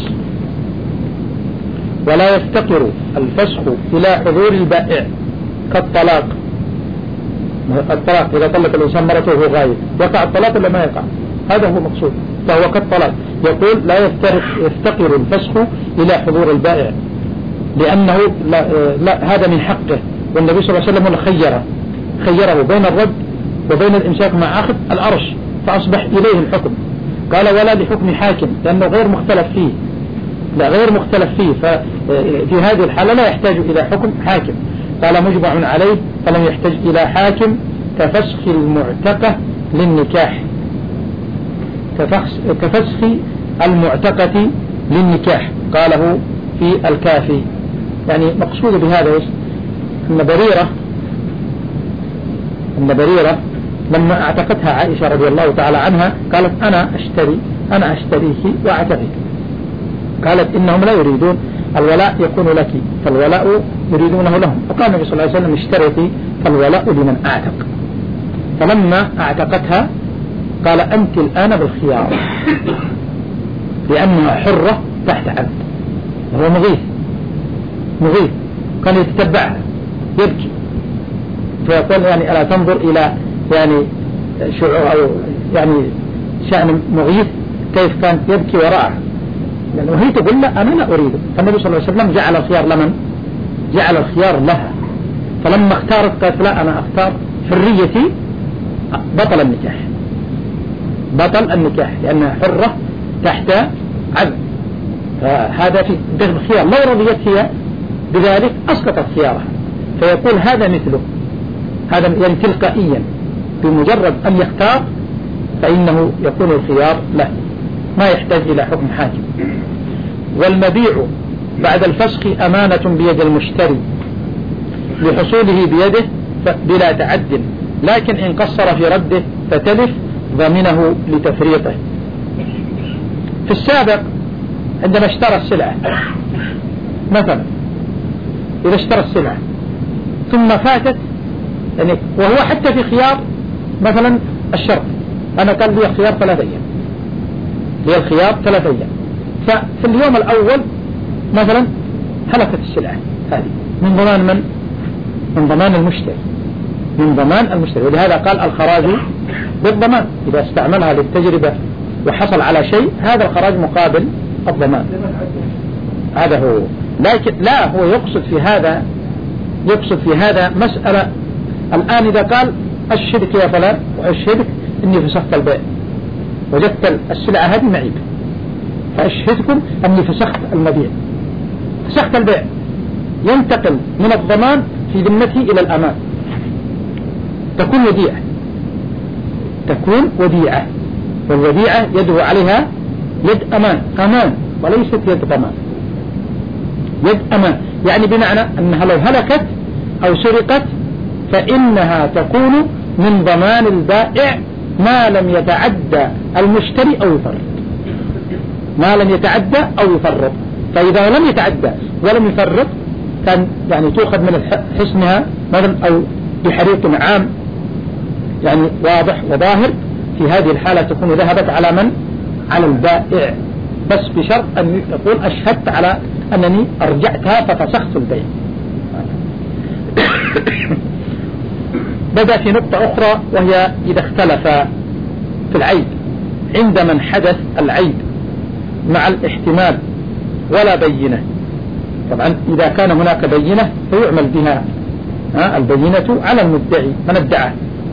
ولا يفتقر الفسخ إلى حضور البائع كالطلاق. الطلاق إذا طلق الإنسان مرته وهو غايب، يقع الطلاق ولا ما يقع؟ هذا هو مقصود، فهو كالطلاق. يقول لا يفتقر الفسخ إلى حضور البائع، لأنه لا لا هذا من حقه، والنبي صلى الله عليه وسلم خيره خيره بين الرد وبين الإمساك مع أخذ الأرش، فأصبح إليه الحكم. قال ولا لحكم حاكم، لأنه غير مختلف فيه، لا غير مختلف فيه، ففي هذه الحالة لا يحتاج إلى حكم حاكم. قال مجمع عليه فلم يحتاج إلى حاكم كفسخ المعتقة للنكاح، كفسخ المعتقة للنكاح، قاله في الكافي. يعني مقصود بهذا أن بريرة أن بريرة لما اعتقتها عائشة رضي الله تعالى عنها قالت أنا أشتري أنا أشتريك وأعتقك. قالت إنهم لا يريدون الولاء يكون لك، فالولاء يريدونه لهم. فقال النبي صلى الله عليه وسلم اشتريتي فالولاء لمن أعتق. فلما اعتقتها قال أنت الآن بالخيار، لأنها حرة تحت عبد، وهو مغيث مغيث كان يتتبعها يبكي، فيقول يعني ألا تنظر إلى يعني شعور أو يعني شأن مغيث كيف كان يبكي وراءها، يعني وهي تقول لا أنا لا أريده. فالنبي صلى الله عليه وسلم جعل الخيار لمن؟ جعل الخيار لها. فلما اختارت قالت لا أنا أختار حريتي، بطل النكاح، بطل النكاح لأنها حرة تحت عبد. فهذا في دخل الخيار، لو رضيت هي بذلك أسقطت خيارها. فيقول هذا مثله، هذا يعني تلقائيا بمجرد أن يختار فإنه يكون الخيار له، ما يحتاج إلى حكم حاكم. والمبيع بعد الفسخ أمانة بيد المشتري لحصوله بيده بلا تعد، لكن إن قصر في رده فتلف ضمنه لتفريطه. في السابق عندما اشترى السلعة مثلا، إذا اشترى السلعة ثم فاتت يعني، وهو حتى في خيار مثلا الشرط، أنا قال لي خيار ثلاثة أيام، لي الخيار ثلاثة أيام، ففي اليوم الأول مثلا هلكت السلعة هذه، من ضمان من؟ من ضمان المشتري، من ضمان المشتري. ولهذا قال الخراج بالضمان، إذا استعملها للتجربة وحصل على شيء هذا الخراج مقابل الضمان. هذا هو. لكن لا، هو يقصد في هذا يقصد في هذا مسألة. الآن إذا قال أشهدك يا فلان وأشهدك إني فسخت البيع، وجدت السلعة هذه معيب، فأشهدكم أني فسخت المبيع، فسخت البيع، ينتقل من الضمان في ذمته إلى الأمان، تكون وديعة، تكون وديعة، والوديعة يدعو عليها يد أمان، أمان وليست يد ضمان، يد أمان. يعني بمعنى أنها لو هلكت أو سرقت فإنها تكون من ضمان البائع ما لم يتعدى المشتري أو يفرط، ما لم يتعدى أو يفرط. فإذا لم يتعدى ولم يفرط كان يعني تؤخذ من حسنها مثلا، أو بحريق عام يعني واضح وظاهر، في هذه الحالة تكون ذهبت على من؟ على البائع، بس بشرط أن يقول أشهدت على أنني أرجعتها ففسخت البيع. بدأ في نقطة أخرى، وهي إذا اختلف في العيب عند من حدث العيب مع الاحتمال ولا بينة. طبعا إذا كان هناك بينة فيعمل بها البينة على المدعي من ادعى.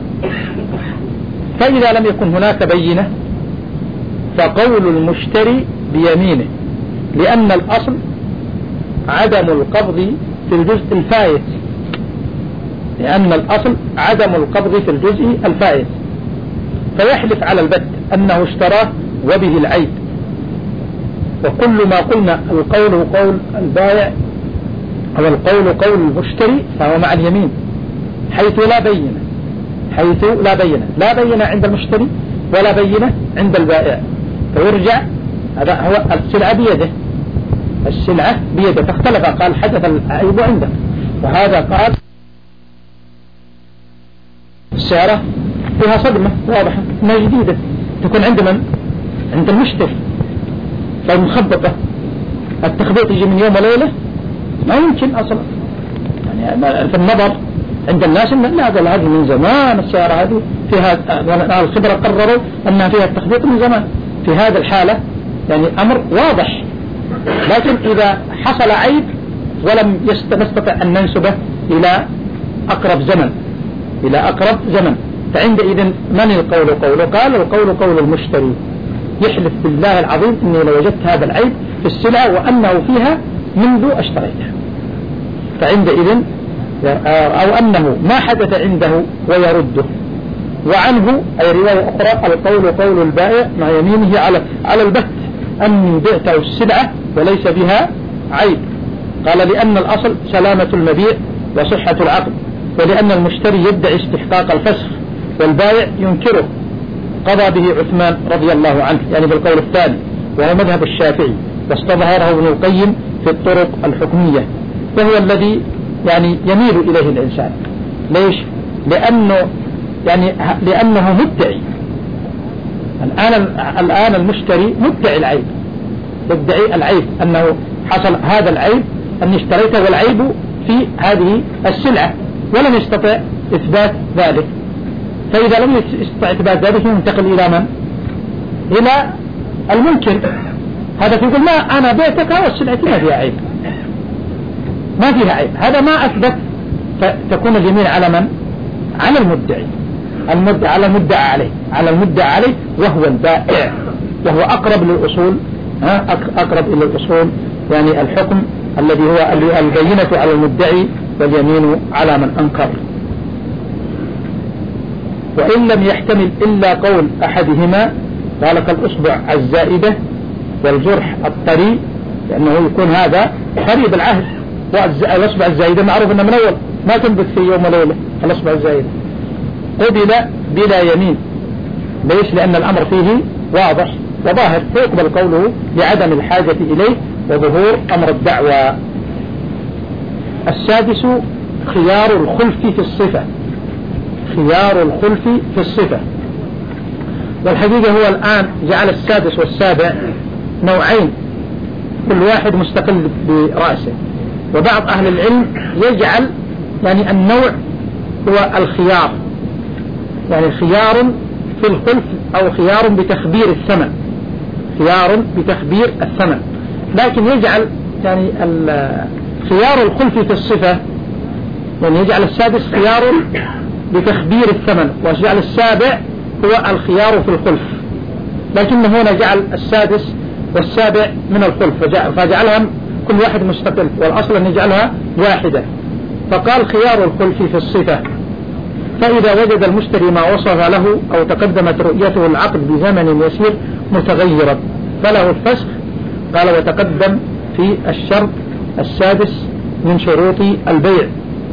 فإذا لم يكن هناك بينة فقول المشتري بيمينه، لأن الأصل عدم القبض في الجزء الفائت، لأن الأصل عدم القبض في الجزء الفائت، فيحلف على البت أنه اشتراه وبه العيب. وكل ما قلنا القول قول البائع أو القول قول المشتري فهو مع اليمين، حيث لا بينة، حيث لا بينة، لا بينة عند المشتري ولا بينة عند البائع، فيرجع. هذا هو السلعة بيده، السلعة بيده، فاختلف، قال حدث العيب عنده، وهذا قال السيارة فيها صدمة واضحة انها جديدة، تكون عند من؟ عند المشتري، فالمخبطة التخبيط يجي من يوم وليلة ما يمكن أصلا، يعني في النظر عند الناس إن لا، قال هذه من زمان، السيارة هذه فيها الخبرة قرروا أنها فيها التخبيط من زمان. في هذه الحالة يعني أمر واضح، لكن إذا حصل عيب ولم نستطع أن ننسبه إلى أقرب زمن، إلى أقرب زمن، فعندئذ من القول قوله؟ قال القول قول المشتري، يحلف بالله العظيم إني لو وجدت هذا العيب في السلعة وأنه فيها منذ اشتريتها، فعندئذ أو أنه ما حدث عنده ويرده. وعنه أي رواية أخرى القول قول البائع مع يمينه على على البت أني بعته السلعة وليس بها عيب. قال لأن الأصل سلامة المبيع وصحة العقد، ولأن المشتري يدعي استحقاق الفسخ والبائع ينكره، قضى به عثمان رضي الله عنه، يعني بالقول الثاني، وهو مذهب الشافعي، واستظهره ابن القيم في الطرق الحكمية، وهو الذي يعني يميل إليه الإنسان. ليش؟ لأنه يعني لأنه مدعي الآن الآن المشتري مدعي العيب، يدعي العيب أنه حصل هذا العيب أني اشتريته والعيب في هذه السلعة، ولم يستطع إثبات ذلك. فإذا لم يستطع إثبات ذلك ينتقل إلى من؟ إلى المنكر. هذا يقول ما أنا بيتك والسلعة ما فيها عيب، ما فيها عيب، هذا ما أثبت، فتكون اليمين على من؟ على المدعي، المدعي على المدعى عليه، على المدعى عليه وهو البائع، وهو أقرب للأصول، ها أقرب إلى الأصول، يعني الحكم الذي هو البينة على المدعي واليمين على من أنكر. وإن لم يحتمل إلا قول أحدهما قال كالأصبع الزائدة والجرح الطري، لأنه يكون هذا قريب العهد، والأصبع الزائدة معروف أنه من أول ما تنبت في يوم وليلة، الأصبع الزائدة قبل بلا يمين. ليش؟ لأن الأمر فيه واضح وظاهر فيقبل قوله لعدم الحاجة إليه وظهور أمر الدعوة. السادس خيار الخلف في الصفة، خيار الخلف في الصفة. والحقيقة هو الآن جعل السادس والسابع نوعين كل واحد مستقل برأسه، وبعض أهل العلم يجعل يعني النوع هو الخيار، يعني خيار في الخلف أو خيار بتخبير الثمن، خيار بتخبير الثمن. لكن يجعل يعني خيار الخلف في الصفة، يعني يجعل السادس خيار بتخبير الثمن، ويجعل السابع هو الخيار في الخلف. لكنه هنا جعل السادس والسابع من الخلف فجعلها كل واحد مستقل، والأصل أن يجعلها واحدة. فقال خيار الخلف في الصفة: فإذا وجد المشتري ما وصف له أو تقدمت رؤيته العقد بزمن يسير متغيرا فله الفسخ. قال: وتقدم في الشرط السادس من شروط البيع.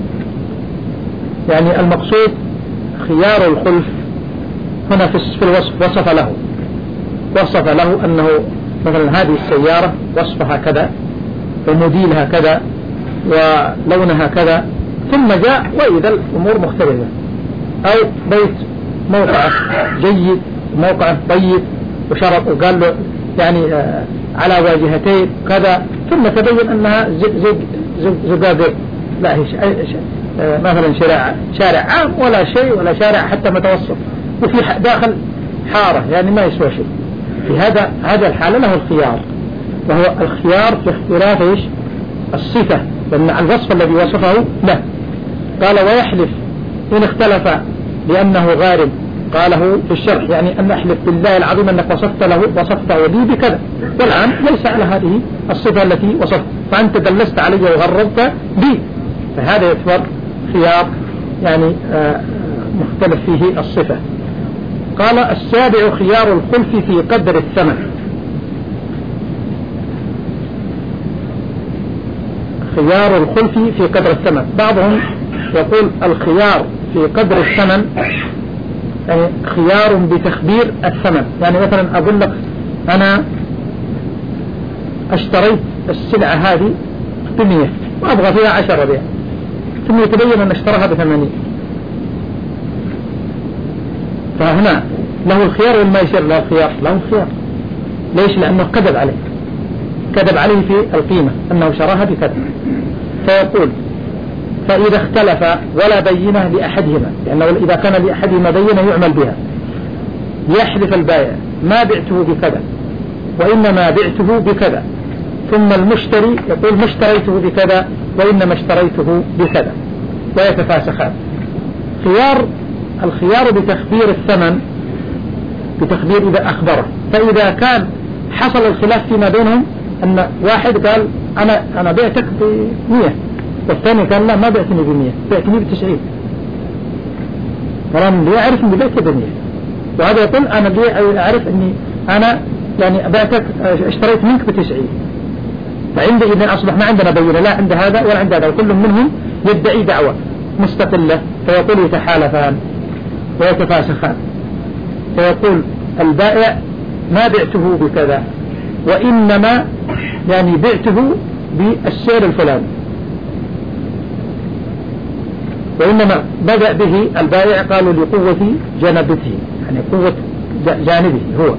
يعني المقصود خيار الخلف هنا في الوصف، وصف له وصف له أنه مثلا هذه السيارة وصفها كذا وموديلها كذا ولونها كذا، ثم جاء وإذا الأمور مختلفة، أو بيت موقعه جيد موقعه طيب وشرط وقال له يعني على واجهتين كذا، ثم تبين أنها زقاقر، لا هي مثلا شارع شارع عام ولا شيء ولا شارع حتى متوسط، وفي داخل حارة يعني ما يسوى شيء. في هذا هذا الحالة له الخيار، وهو الخيار في اختلاف ايش؟ الصفة، لأن الوصف الذي وصفه له. قال: ويحلف إن اختلف لأنه غارب. قاله في الشرح يعني أن أحلف بالله العظيم أنك وصفت له وصفته لي بكذا، والآن ليس على هذه الصفة التي وصفت، فأنت دلست علي وغربت بي، فهذا يعتبر خيار يعني آه مختلف فيه الصفة. قال: السابع خيار الخلف في قدر الثمن. خيار الخلف في قدر الثمن، بعضهم يقول الخيار في قدر الثمن يعني خيار بتخبير الثمن. يعني مثلا أقول لك أنا اشتريت السلعة هذه بمية وأبغى فيها عشرة ريال، ثم يتبين أن اشتراها بثمانين، فهنا له الخيار وما يصير له الخيار؟ له الخيار. ليش؟ لأنه كذب عليه، كذب عليه في القيمة أنه شراها بكذا. فيقول: فإذا اختلف ولا بينة لأحدهما، لأنه يعني إذا كان لأحدهما بينة يعمل بها، يحلف البائع: ما بعته بكذا وإنما بعته بكذا، ثم المشتري يقول: ما اشتريته بكذا وإنما اشتريته بكذا، ويتفاسخان. خيار الخيار بتخبير الثمن، بتخبير إذا أخبره. فإذا كان حصل الخلاف فيما بينهم أن واحد قال أنا أنا بعتك بمية، والثاني قال لا ما بعتني بمية، بعتني بتسعين، فلان لي أعرف أني بعتك بمية، وهذا يقول أنا لي أعرف أني أنا يعني بعتك اشتريت منك بتسعين. فعندي إذن أصبح ما عندنا بينة لا عند هذا ولا عند هذا، وكل منهم يدعي دعوة مستقلة، فيقول يتحالفان ويتفاسخان. فيقول البائع: ما بعته بكذا وإنما يعني بعته بالسعر الفلاني، وإنما بدأ به البائع قالوا لقوة جنبته يعني قوة جانبه هو،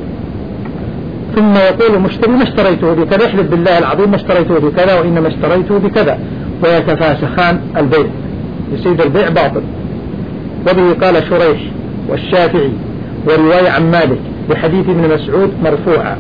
ثم يقول المشتري: ما اشتريته بكذا، يحلف بالله العظيم ما اشتريته بكذا وإنما اشتريته بكذا، ويتفاسخان البيع، يصير البيع باطل. وبه قال شريح والشافعي، ورواية عن مالك بحديث ابن مسعود مرفوعا.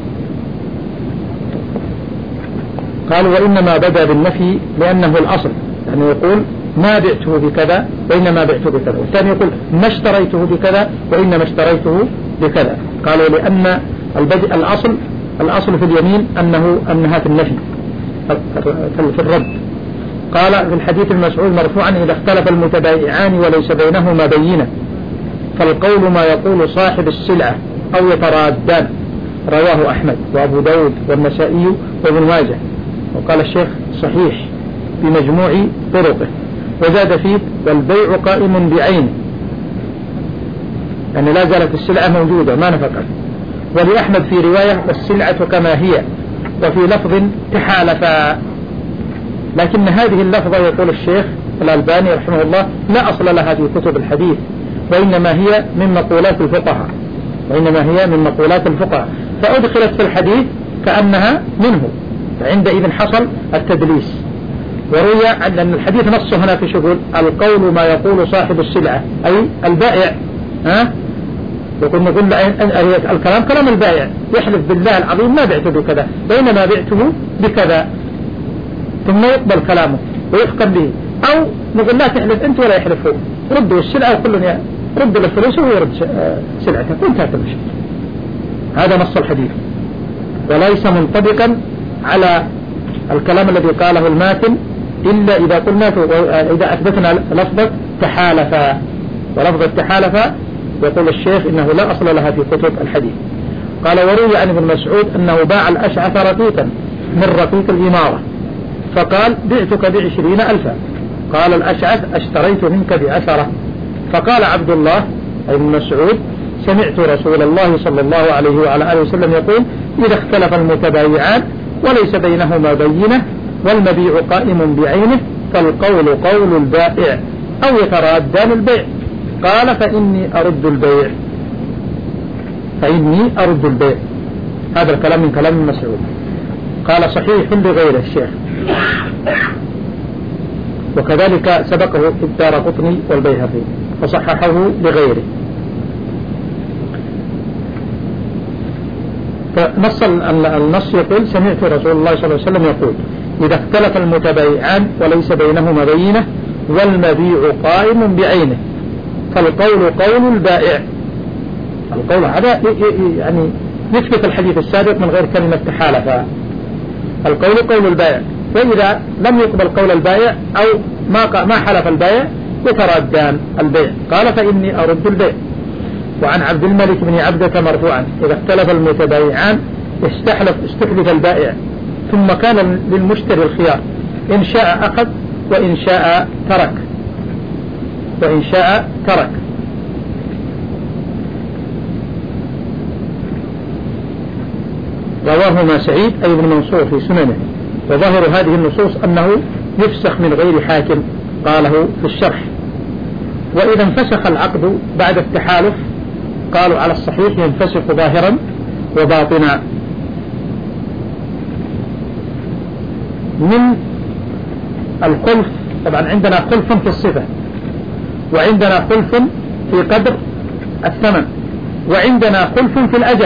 قالوا: وإنما بدأ بالنفي لأنه الأصل، يعني يقول ما بعته بكذا وإنما بعته بكذا، والثاني يقول ما اشتريته بكذا وإنما اشتريته بكذا. قالوا لأن البدء الأصل الأصل في اليمين أنه أنها في النفي في الرد. قال في الحديث المسعود مرفوعا: إذا اختلف المتبايعان وليس بينهما بينة فالقول ما يقول صاحب السلعة أو يترادان. رواه أحمد وأبو داود والنسائي وابن ماجه. وقال الشيخ صحيح بمجموع طرقه. وزاد فيه: والبيع قائم بعينه، لأن لا زالت السلعة موجودة ما نفقت. ولأحمد في رواية والسلعة كما هي، وفي لفظ تحالفا. لكن هذه اللفظة يقول الشيخ الألباني رحمه الله لا أصل لها في كتب الحديث، وإنما هي من مقولات الفقهاء وإنما هي من مقولات الفقهاء فأدخلت في الحديث كأنها منه، فعندئذ حصل التدليس. وروي أن الحديث نص هنا في شغل القول ما يقول صاحب السلعة أي البائع. ها يقول نقول الكلام كلام البائع، يحلف بالله العظيم ما بعته بكذا بينما بعته بكذا، ثم يقبل كلامه ويحكم به. أو نقول لا تحلف أنت ولا يحلف هو، ردوا السلعة وكل رد الفلوس ويرد سلعته وانتهى كل شيء. هذا نص الحديث وليس منطبقا على الكلام الذي قاله الماتن إلا إذا قلنا إذا أثبتنا لفظة تحالفا. ولفظة تحالفا يقول الشيخ إنه لا أصل لها في كتب الحديث. قال وروي عن ابن مسعود أنه باع الأشعث رقيقا من رقيق الإمارة فقال بعتك بعشرين ألفا. قال الأشعث اشتريت منك بعشرة. فقال عبد الله أي ابن مسعود سمعت رسول الله صلى الله عليه وعلى آله وسلم يقول إذا اختلف المتبايعان وليس بينهما بينة والمبيع قائم بعينه فالقول قول البائع أو يترادان البيع. قال فإني أرد البيع فإني أرد البيع. هذا الكلام من كلام ابن مسعود. قال صحيح لغيره الشيخ، وكذلك سبقه الدارقطني والبيهقي فصححه لغيره. فنص النص يقول سمعت رسول الله صلى الله عليه وسلم يقول إذا اختلف المتبايعان وليس بينهما بينة والمبيع قائم بعينه فالقول قول البائع. القول هذا يعني يثبت الحديث السابق من غير كلمة تحالفا. القول قول البائع، وإذا لم يقبل قول البائع أو ما ما حلف البائع يتردان البيع. قال فإني أرد البيع. وعن عبد الملك بن عبدة مرفوعا إذا اختلف المتبايعان استحلف استحلف البائع ثم كان للمشتري الخيار إن شاء أخذ وإن شاء ترك وإن شاء ترك. رواهما سعيد أي بن منصور في سننه. وظاهر هذه النصوص أنه يفسخ من غير حاكم قاله في الشرح. وإذا انفسخ العقد بعد التحالف قالوا على الصحيح ينفسخ ظاهرا وباطنا. من الخلف طبعا عندنا خلف في الصفة وعندنا خلف في قدر الثمن وعندنا خلف في الأجل.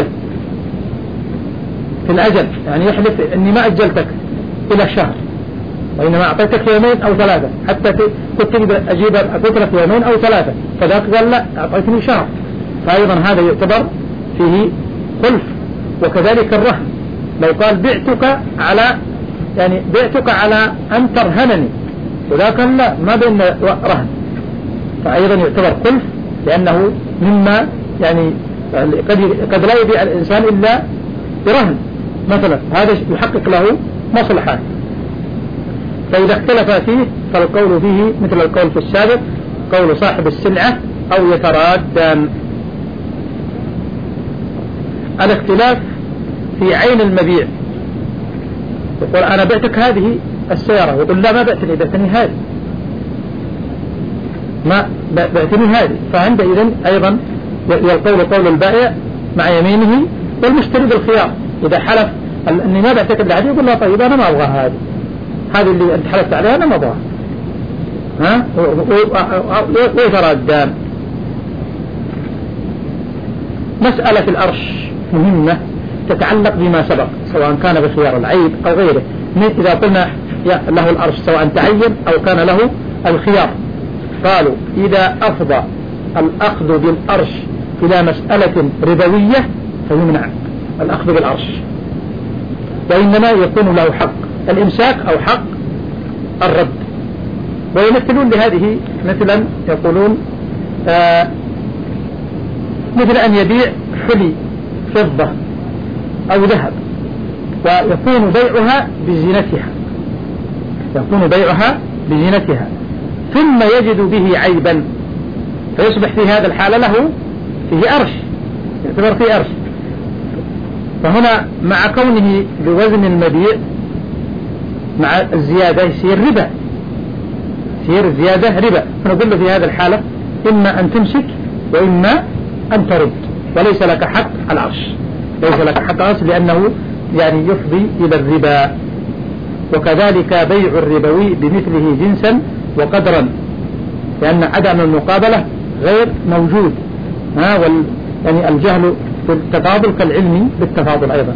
في الأجل يعني يحلف أني ما أجلتك إلى شهر وإنما أعطيتك يومين أو ثلاثة حتى كنت أجيب أقول لك يومين أو ثلاثة فذاك قال لا أعطيتني شهر. فأيضا هذا يعتبر فيه خلف. وكذلك الرهن لو قال بعتك على يعني بعتك على أن ترهنني وذاك لا ما بين رهن فأيضا يعتبر خلف لأنه مما يعني قد قد لا يبيع الإنسان إلا برهن مثلا هذا يحقق له مصلحة. فإذا اختلف فيه فالقول فيه مثل القول في السابق قول صاحب السلعة أو يترادان. الاختلاف في عين المبيع يقول أنا بعتك هذه السيارة يقول لا ما بعتني بعتني هذه ما بعتني هذه. فعندئذ أيضا يقول قول البائع مع يمينه والمشتري بالخيار. إذا حلف أني ما بعتك إلا هذه يقول لا طيب أنا ما أبغى هذه هذه اللي أنت حلفت عليها أنا ما أبغاها ها ويتردان. مسألة الأرش مهمة تتعلق بما سبق سواء كان بخيار العيب أو غيره. إذا قلنا له الأرش سواء تعين أو كان له الخيار قالوا إذا أفضى الأخذ بالأرش إلى مسألة ربوية فيمنع الأخذ بالأرش وإنما يكون له حق الإمساك أو حق الرد. ويمثلون لهذه مثلا يقولون آه مثل أن يبيع حلي فضة أو ذهب ويكون بيعها بزينتها يكون بيعها بزينتها ثم يجد به عيبا فيصبح في هذا الحالة له فيه أرش، يعتبر فيه أرش. فهنا مع كونه بوزن المبيع مع الزيادة يصير ربا، يصير زيادة ربا. فنقول له في هذه الحالة إما أن تمسك وإما أن ترد، وليس لك حق على العرش، ليس لك حق على العرش لأنه يعني يفضي إلى الربا. وكذلك بيع الربوي بمثله جنسا وقدرا، لأن عدم المقابلة غير موجود. ها وال يعني الجهل بالتفاضل كالعلم بالتفاضل أيضا.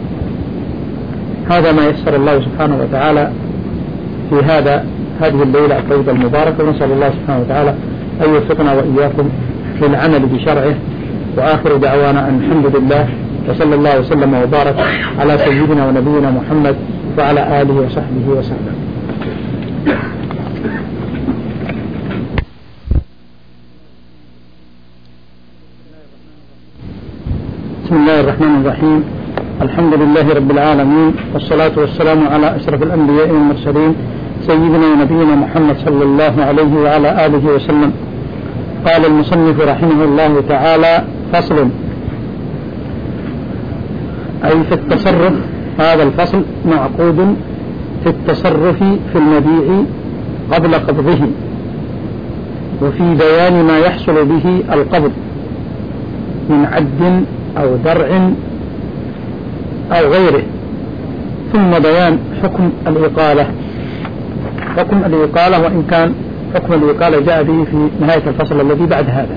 هذا ما يسر الله سبحانه وتعالى في هذا هذه الليلة الطيبة المباركة، ونسأل الله سبحانه وتعالى أن يوفقنا وإياكم للعمل بشرعه. وآخر دعوانا أن الحمد لله، وصلى الله وسلم وبارك على سيدنا ونبينا محمد وعلى آله وصحبه وسلم. بسم الله الرحمن الرحيم. الحمد لله رب العالمين، والصلاة والسلام على أشرف الأنبياء والمرسلين سيدنا ونبينا محمد صلى الله عليه وعلى آله وسلم. قال المصنف رحمه الله تعالى: فصل، أي في التصرف. هذا الفصل معقود في التصرف في المبيع قبل قبضه، وفي بيان ما يحصل به القبض من عد أو درع أو غيره، ثم بيان حكم الإقالة. حكم الإقالة، وإن كان حكم الإقالة جاء به في نهاية الفصل الذي بعد هذا.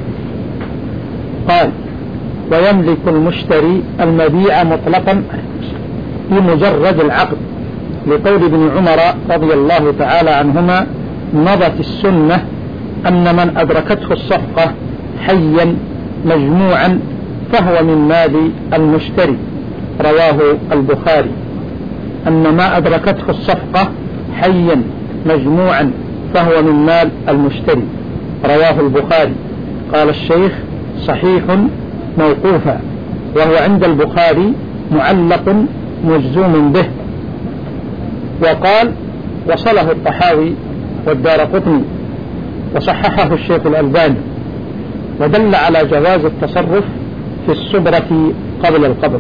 قال: ويملك المشتري المبيع مطلقا بمجرد العقد، لقول ابن عمر رضي الله تعالى عنهما: مضت السنة أن من أدركته الصفقة حيا مجموعا فهو من مال المشتري. رواه البخاري. أن ما أدركته الصفقة حيا مجموعا فهو من مال المشتري. رواه البخاري. قال الشيخ: صحيح موقوفا، وهو عند البخاري معلق مجزوم به. وقال: وصله الطحاوي والدارقطني، وصححه الشيخ الألباني، ودل على جواز التصرف في الصبرة قبل القبض.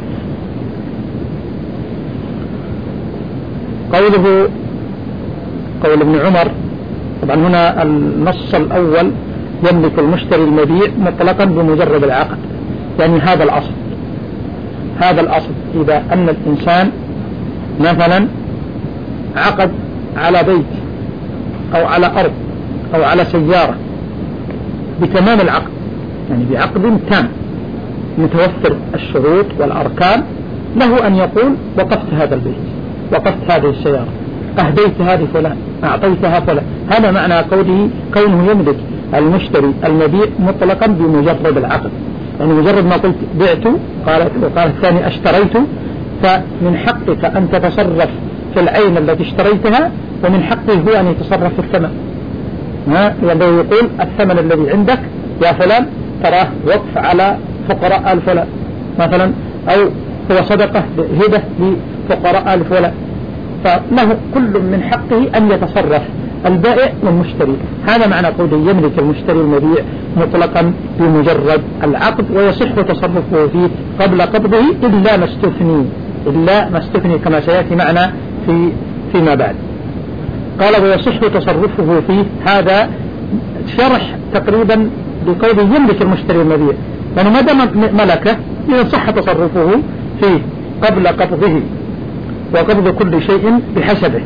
قوله قول ابن عمر، طبعا هنا النص الأول يملك المشتري المبيع مطلقا بمجرد العقد، يعني هذا الأصل. هذا الأصل إذا أن الإنسان مثلا عقد على بيت أو على أرض أو على سيارة بتمام العقد، يعني بعقد تام متوفر الشروط والأركان، له أن يقول: وقفت هذا البيت، وقفت هذه السيارة، أهديت هذه فلان، أعطيتها فلان. هذا معنى قوله كونه يملك المشتري المبيع مطلقا بمجرد العقد، يعني مجرد ما قلت بعت، قالت وقال الثاني اشتريت، فمن حقك أن تتصرف في العين التي اشتريتها، ومن حقه هو أن يتصرف في الثمن. يعني يقول: الثمن الذي عندك يا فلان تراه وقف على فقراء آل فلان مثلا، أو هو صدقة هبة لفقراء آل فلان، فله كل من حقه أن يتصرف، البائع والمشتري. هذا معنى قوله يملك المشتري المبيع مطلقا بمجرد العقد، ويصح تصرفه فيه قبل قبضه إلا ما استثني، إلا ما استثني كما سيأتي معنا في فيما بعد. قال: ويصح تصرفه فيه. هذا شرح تقريبا بقوله يملك المشتري المبيع، يعني ما دام ملكه يصح تصرفه فيه قبل قبضه، وقبض كل شيء بحسبه.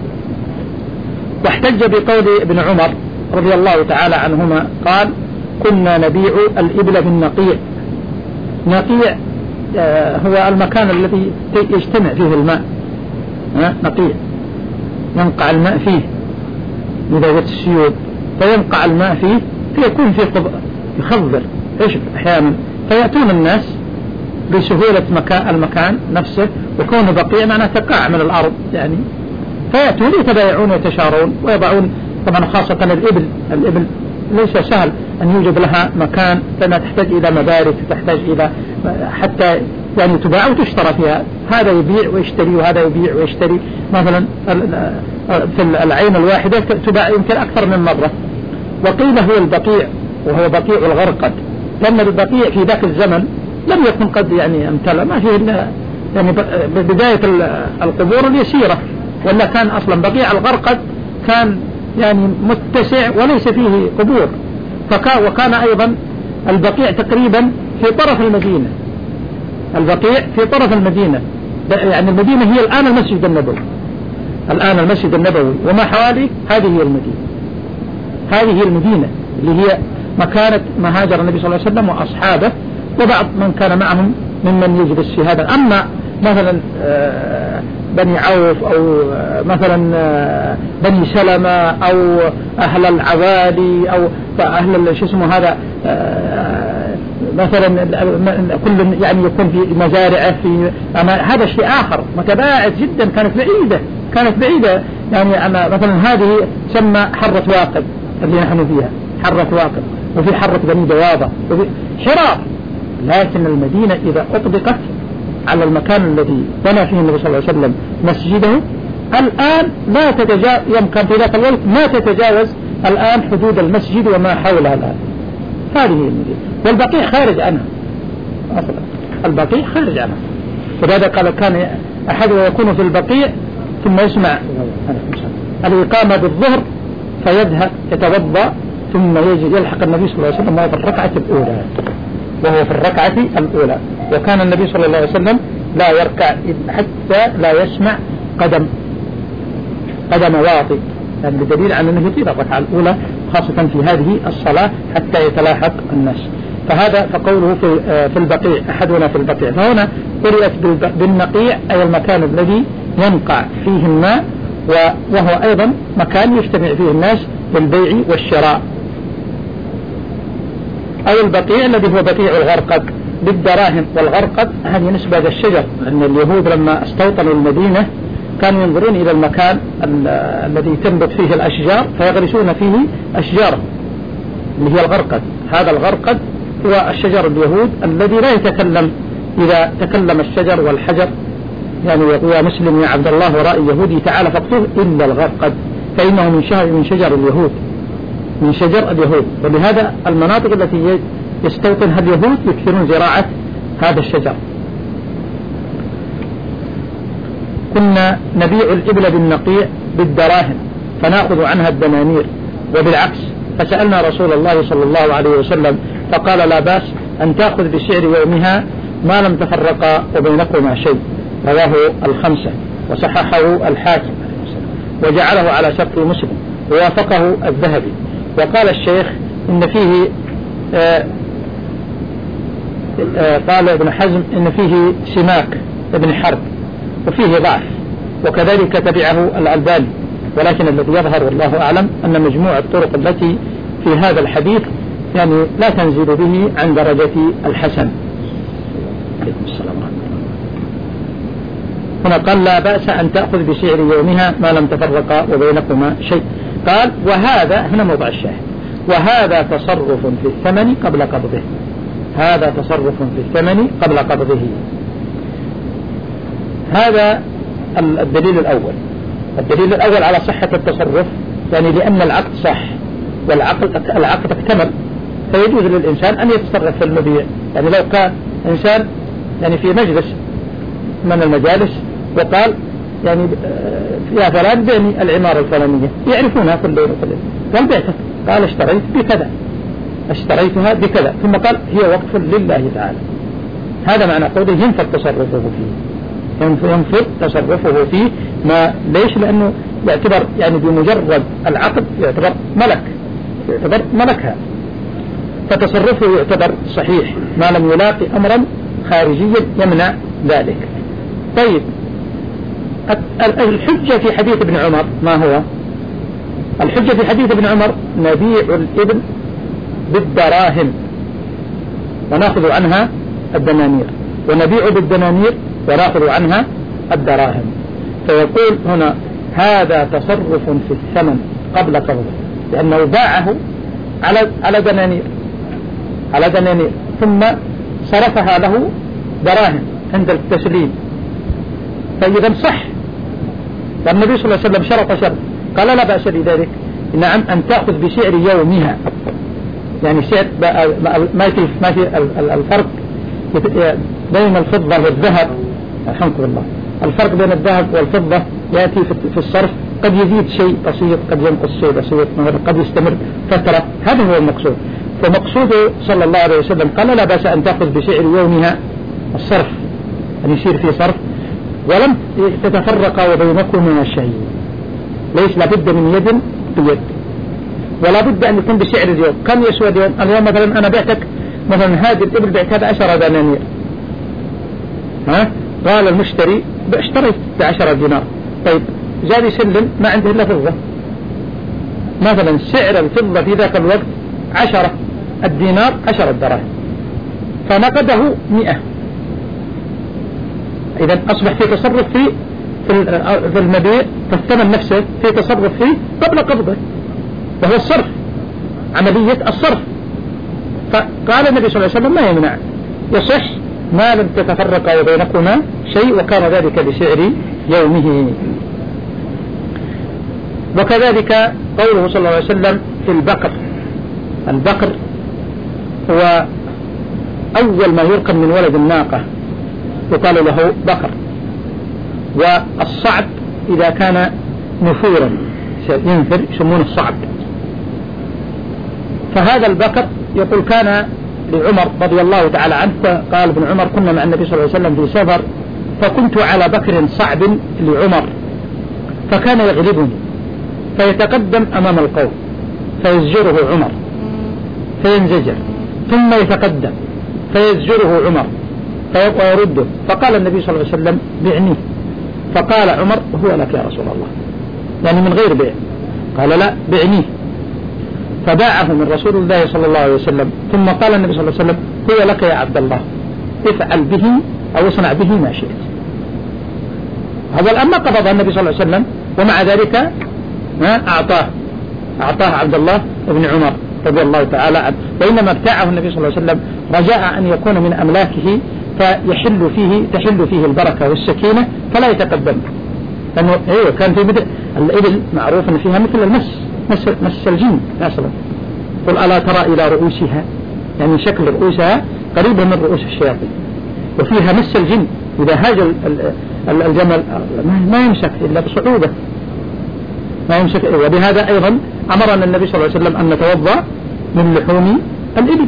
واحتج بقول ابن عمر رضي الله تعالى عنهما قال: كنا نبيع الإبل بالنقيع. نقيع آه هو المكان الذي يجتمع فيه الماء، آه نقيع ينقع الماء فيه إذا جت السيول، فينقع الماء فيه فيكون فيه يخضر يشب أحيانا، فيأتون الناس بسهولة مكان المكان نفسه، وكونه بقيع معناه تقع من الأرض يعني، فيأتون يتبايعون ويتشارون ويضعون. طبعا خاصة الإبل، الإبل ليس سهل أن يوجد لها مكان، فما تحتاج إلى مبارك، تحتاج إلى حتى يعني تباع وتشترى فيها، هذا يبيع ويشتري وهذا يبيع ويشتري. مثلا في العين الواحدة تباع يمكن أكثر من مرة. وقيل هو البقيع، وهو بقيع الغرقد، لأن البقيع في ذاك الزمن لم يكن قد يعني امتلأ، ما فيه إلا يعني بداية القبور اليسيرة، ولا كان أصلا بقيع الغرقد كان يعني متسع وليس فيه قبور. فكان وكان أيضا البقيع تقريبا في طرف المدينة، البقيع في طرف المدينة، يعني المدينة هي الآن المسجد النبوي، الآن المسجد النبوي وما حوالي هذه هي المدينة، هذه هي المدينة اللي هي مكانة ما هاجر النبي صلى الله عليه وسلم وأصحابه وبعض من كان معهم ممن يجلس في هذا. أما مثلا بني عوف أو مثلا بني سلمة أو أهل العوالي أو أهل شو اسمه هذا مثلا كل يعني يكون في مزارعه في هذا شيء آخر متباعد جدا، كانت بعيدة كانت بعيدة يعني أما مثلا هذه تسمى حرة واقد اللي نحن فيها، حرة واقد، وفي حرة بني دوابة وفي حرار. لكن المدينة إذا أطبقت على المكان الذي بنى فيه النبي صلى الله عليه وسلم مسجده الآن لا تتجاوز، يمكن في ذاك الوقت ما تتجاوز الآن حدود المسجد وما حولها الآن. هذه المدينة، والبقيع خارج عنها أصلا، البقيع خارج عنها. فلذا قال كان أحد يكون في البقيع ثم يسمع الإقامة بالظهر فيذهب يتوضأ ثم يجي يلحق النبي صلى الله عليه وسلم وهو في الركعة الأولى، وهو في الركعة الأولى. وكان النبي صلى الله عليه وسلم لا يركع حتى لا يسمع قدم قدم واطي، يعني بدليل عن أنه يطيل الركعة الأولى خاصة في هذه الصلاة حتى يتلاحق الناس. فهذا فقوله في في البقيع، أحدنا في البقيع، فهنا قرئت بالنقيع أي المكان الذي ينقع فيه الماء، وهو أيضا مكان يجتمع فيه الناس بالبيع والشراء. أو البقيع الذي هو بقيع الغرقد بالدراهم، والغرقد هذه نسبة للشجر، لأن اليهود لما استوطنوا المدينة كانوا ينظرون إلى المكان الذي تنبت فيه الأشجار فيغرسون فيه أشجار اللي هي الغرقد. هذا الغرقد هو الشجر اليهود الذي لا يتكلم، إذا تكلم الشجر والحجر يعني يا مسلم يا عبد الله ورائي يهودي تعالى فاقتله إلا الغرقد فإنه من شجر من شجر اليهود من شجر اليهود. ولهذا المناطق التي يستوطنها اليهود يكثرون زراعة هذا الشجر. كنا نبيع الإبل بالنقيع بالدراهم فنأخذ عنها الدنانير، وبالعكس فسألنا رسول الله صلى الله عليه وسلم فقال لا بأس أن تأخذ بسعر يومها ما لم تفرق وبينكما شيء. رواه الخمسة وصححه الحاكم وجعله على شرط مسلم ووافقه الذهبي. وقال الشيخ إن فيه آآ آآ قال ابن حزم إن فيه سماك ابن حرب وفيه ضعف، وكذلك تبعه الألباني، ولكن الذي يظهر والله أعلم أن مجموع الطرق التي في هذا الحديث يعني لا تنزل به عن درجة الحسن. عليكم السلام ورحمة الله. هنا قال لا بأس أن تأخذ بسعر يومها ما لم تفرق وبينكما شيء. قال وهذا هنا موضع الشاهد، وهذا تصرف في الثمن قبل قبضه، هذا تصرف في الثمن قبل قبضه. هذا الدليل الأول. الدليل الأول على صحة التصرف، يعني لأن العقد صح والعقد العقد اكتمل فيجوز للإنسان أن يتصرف في المبيع. يعني لو كان إنسان يعني في مجلس من المجالس وقال يعني يا فلان بيني العمارة الفلانية، يعرفونها كل يوم وكل يوم، قال بعتها، قال اشتريت بكذا اشتريتها بكذا، ثم قال هي وقف لله تعالى. هذا معنى قوله ينفذ تصرفه فيه، ينفذ تصرفه فيه. ما ليش؟ لأنه يعتبر يعني بمجرد العقد يعتبر ملك، يعتبر ملكها، فتصرفه يعتبر صحيح ما لم يلاقي أمرا خارجيا يمنع ذلك. طيب الحجة في حديث ابن عمر ما هو؟ الحجة في حديث ابن عمر نبيع الإبل بالدراهم ونأخذ عنها الدنانير، ونبيع بالدنانير ونأخذ عنها الدراهم. فيقول هنا هذا تصرف في الثمن قبل قبضه، لأنه باعه على على دنانير على دنانير ثم صرفها له دراهم عند التسليم، فإذا صح. والنبي صلى الله عليه وسلم شرط شرط قال لا بأس بذلك، نعم أن تأخذ بسعر يومها، يعني سعر ما في ما في الفرق بين الفضة والذهب. الحمد لله. الفرق بين الذهب والفضة يأتي في الصرف، قد يزيد شيء بسيط، قد ينقص شيء بسيط، قد يستمر فترة. هذا هو المقصود. فمقصوده صلى الله عليه وسلم قال لا بأس أن تأخذ بسعر يومها الصرف، أن يصير في صرف ولم تتفرق وبينكما شيء. ليس لابد من يد بيد، ولا بد أن يكون بسعر اليوم. كم يسوى اليوم؟ اليوم مثلا أنا بعتك مثلا هذه الإبل بعتها بعشرة دنانير، ها؟ قال المشتري اشتريت بعشرة دينار. طيب جاء يسلم ما عنده إلا فضة، مثلا سعر الفضة في ذاك الوقت عشرة، الدينار عشرة دراهم، فنقده مئة. إذا أصبح في تصرف في في المبيع، فالثمن نفسه في تصرف فيه قبل قبضه، وهو الصرف، عملية الصرف. فقال النبي صلى الله عليه وسلم ما يمنع، يصح ما لم تتفرق وبينكما شيء، وكان ذلك بسعر يومه. وكذلك قوله صلى الله عليه وسلم في البقر. البقر هو أول ما يركب من ولد الناقة يقال له بقر. والصعب إذا كان نفورا ينفر يسمونه الصعب. فهذا البقر يقول كان لعمر رضي الله تعالى عنه، قال ابن عمر كنا مع النبي صلى الله عليه وسلم في سفر، فكنت على بكر صعب لعمر، فكان يغلبني فيتقدم أمام القوم فيزجره عمر فينزجر، ثم يتقدم فيزجره عمر فيبقى يرده. فقال النبي صلى الله عليه وسلم بعنيه، فقال عمر هو لك يا رسول الله، يعني من غير بيع. قال لا بعنيه، فباعه من رسول الله صلى الله عليه وسلم. ثم قال النبي صلى الله عليه وسلم هو لك يا عبد الله، افعل به أو اصنع به ما شئت. هذا الآن ما قبض النبي صلى الله عليه وسلم، ومع ذلك أعطاه أعطاه عبد الله بن عمر رضي الله تعالى عنه. وإنما ابتاعه النبي صلى الله عليه وسلم رجاء أن يكون من أملاكه فيحل فيه تحل فيه البركة والسكينة فلا يتقدم. لأنه إيه كان في بدء الإبل معروف أن فيها مثل المس مس, مس الجن مثلا. قل ألا ترى إلى رؤوسها، يعني شكل رؤوسها قريبة من رؤوس الشياطين، وفيها مس الجن. إذا هاج الجمل ما يمسك إلا بصعوبة، ما يمسك. وبهذا أيضا أمرنا النبي صلى الله عليه وسلم أن نتوضأ من لحوم الإبل،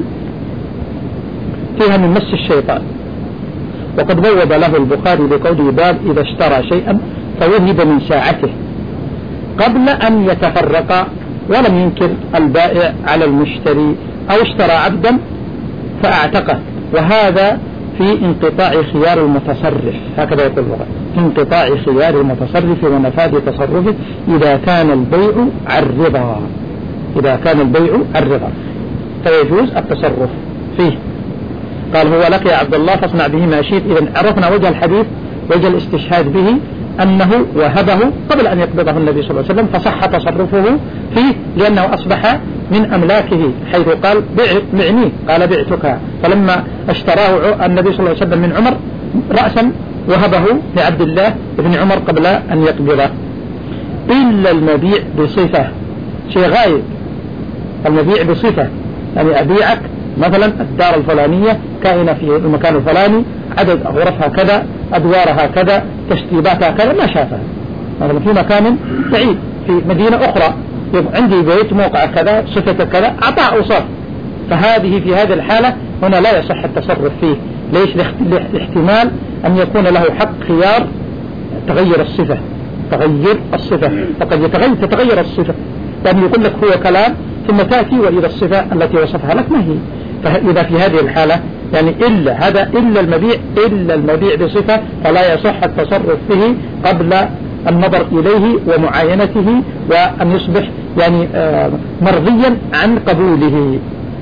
فيها من مس الشيطان. وقد بوب له البخاري بقوله باب إذا اشترى شيئا فوهب من ساعته قبل أن يتفرق، ولم ينكر البائع على المشتري، أو اشترى عبدا فأعتقه، وهذا في انقطاع خيار المتصرف، هكذا يقول البخاري، انقطاع خيار المتصرف ونفاذ تصرفه إذا كان البيع عالرضا، إذا كان البيع عالرضا فيجوز التصرف فيه. قال هو لك يا عبد الله فاصنع به ما شئت. إذن عرفنا وجه الحديث، وجه الاستشهاد به أنه وهبه قبل أن يقبضه النبي صلى الله عليه وسلم، فصح تصرفه فيه لأنه أصبح من أملاكه، حيث قال بعنيه، قال بعتك. فلما اشتراه النبي صلى الله عليه وسلم من عمر رأسا وهبه لعبد الله بن عمر قبل أن يقبضه. إلا المبيع بصفة، شيء غايب، المبيع بصفة، يعني أبيعك مثلا الدار الفلانية كائنة في المكان الفلاني، عدد غرفها كذا، أدوارها كذا، تشطيباتها كذا، ما شافها مثلا في مكان بعيد في مدينة أخرى، عندي بيت موقع كذا، صفة كذا، أعطاه أوصاف. فهذه في هذه الحالة هنا لا يصح التصرف فيه. ليش؟ لاحتمال أن يكون له حق خيار تغير الصفة، تغير الصفة، فقد يتغير تتغير الصفة، يعني يقول لك هو كلام ثم تأتي وإذا الصفة التي وصفها لك ما هي. فإذا في هذه الحالة يعني إلا هذا إلا المبيع إلا المبيع بصفة فلا يصح التصرف فيه قبل النظر إليه ومعاينته، وأن يصبح يعني مرضيا عن قبوله.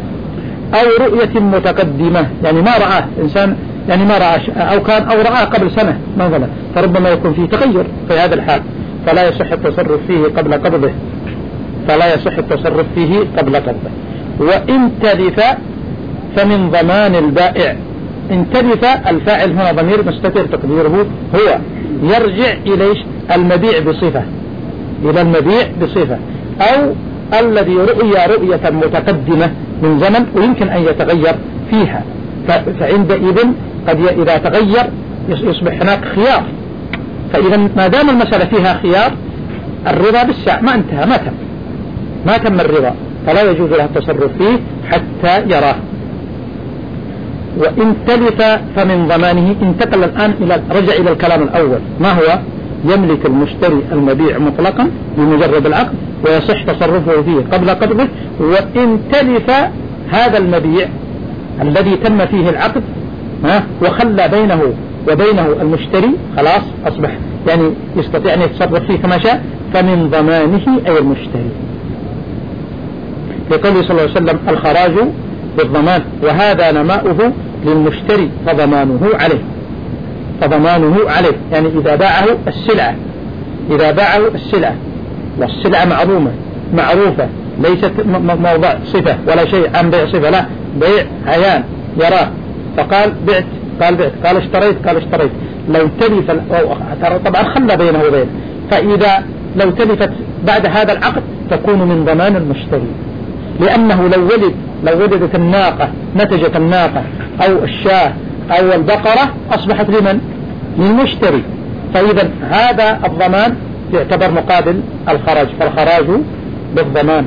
أو رؤية متقدمة، يعني ما رآه إنسان، يعني ما رآه أو كان أو رآه قبل سنة مثلا، فربما يكون فيه تغير في هذا الحال، فلا يصح التصرف فيه قبل قبضه، فلا يصح التصرف فيه قبل قبضه. وإن تلف فمن ضمان البائع. إن تلف الفاعل هنا ضمير مستتر تقديره هو، يرجع إلى المبيع بصفة، إلى المبيع بصفة، أو الذي رؤيا رؤية متقدمة، من زمن ويمكن أن يتغير فيها، فعندئذ قد إذا تغير يصبح هناك خيار. فإذا ما دام المسألة فيها خيار الرضا بالساعة ما انتهى، ما تم ما تم الرضا، فلا يجوز له التصرف فيه حتى يراه. وإن تلف فمن ضمانه. انتقل الآن إلى رجع إلى الكلام الأول، ما هو؟ يملك المشتري المبيع مطلقا بمجرد العقد ويصح تصرفه فيه قبل قبضه. وإن تلف هذا المبيع الذي تم فيه العقد ها وخلى بينه وبينه المشتري، خلاص أصبح يعني يستطيع أن يتصرف فيه كما شاء، فمن ضمانه أي المشتري. لقوله صلى الله عليه وسلم الخراج بالضمان، وهذا نماؤه للمشتري فضمانه عليه، فضمانه عليه يعني إذا باعه السلعة، إذا باعه السلعة والسلعة معلومة معروفة ليست موضع صفة ولا شيء عن بيع صفة، لا بيع عيان يراه، فقال بعت قال بعت قال اشتريت قال اشتريت. لو تلف طبعا خلى بينه وبين، فإذا لو تلفت بعد هذا العقد تكون من ضمان المشتري، لأنه لو ولد لو ولدت الناقة نتجت الناقة أو الشاة أو البقرة أصبحت لمن؟ للمشتري. فإذا هذا الضمان يعتبر مقابل الخراج، فالخراج بالضمان.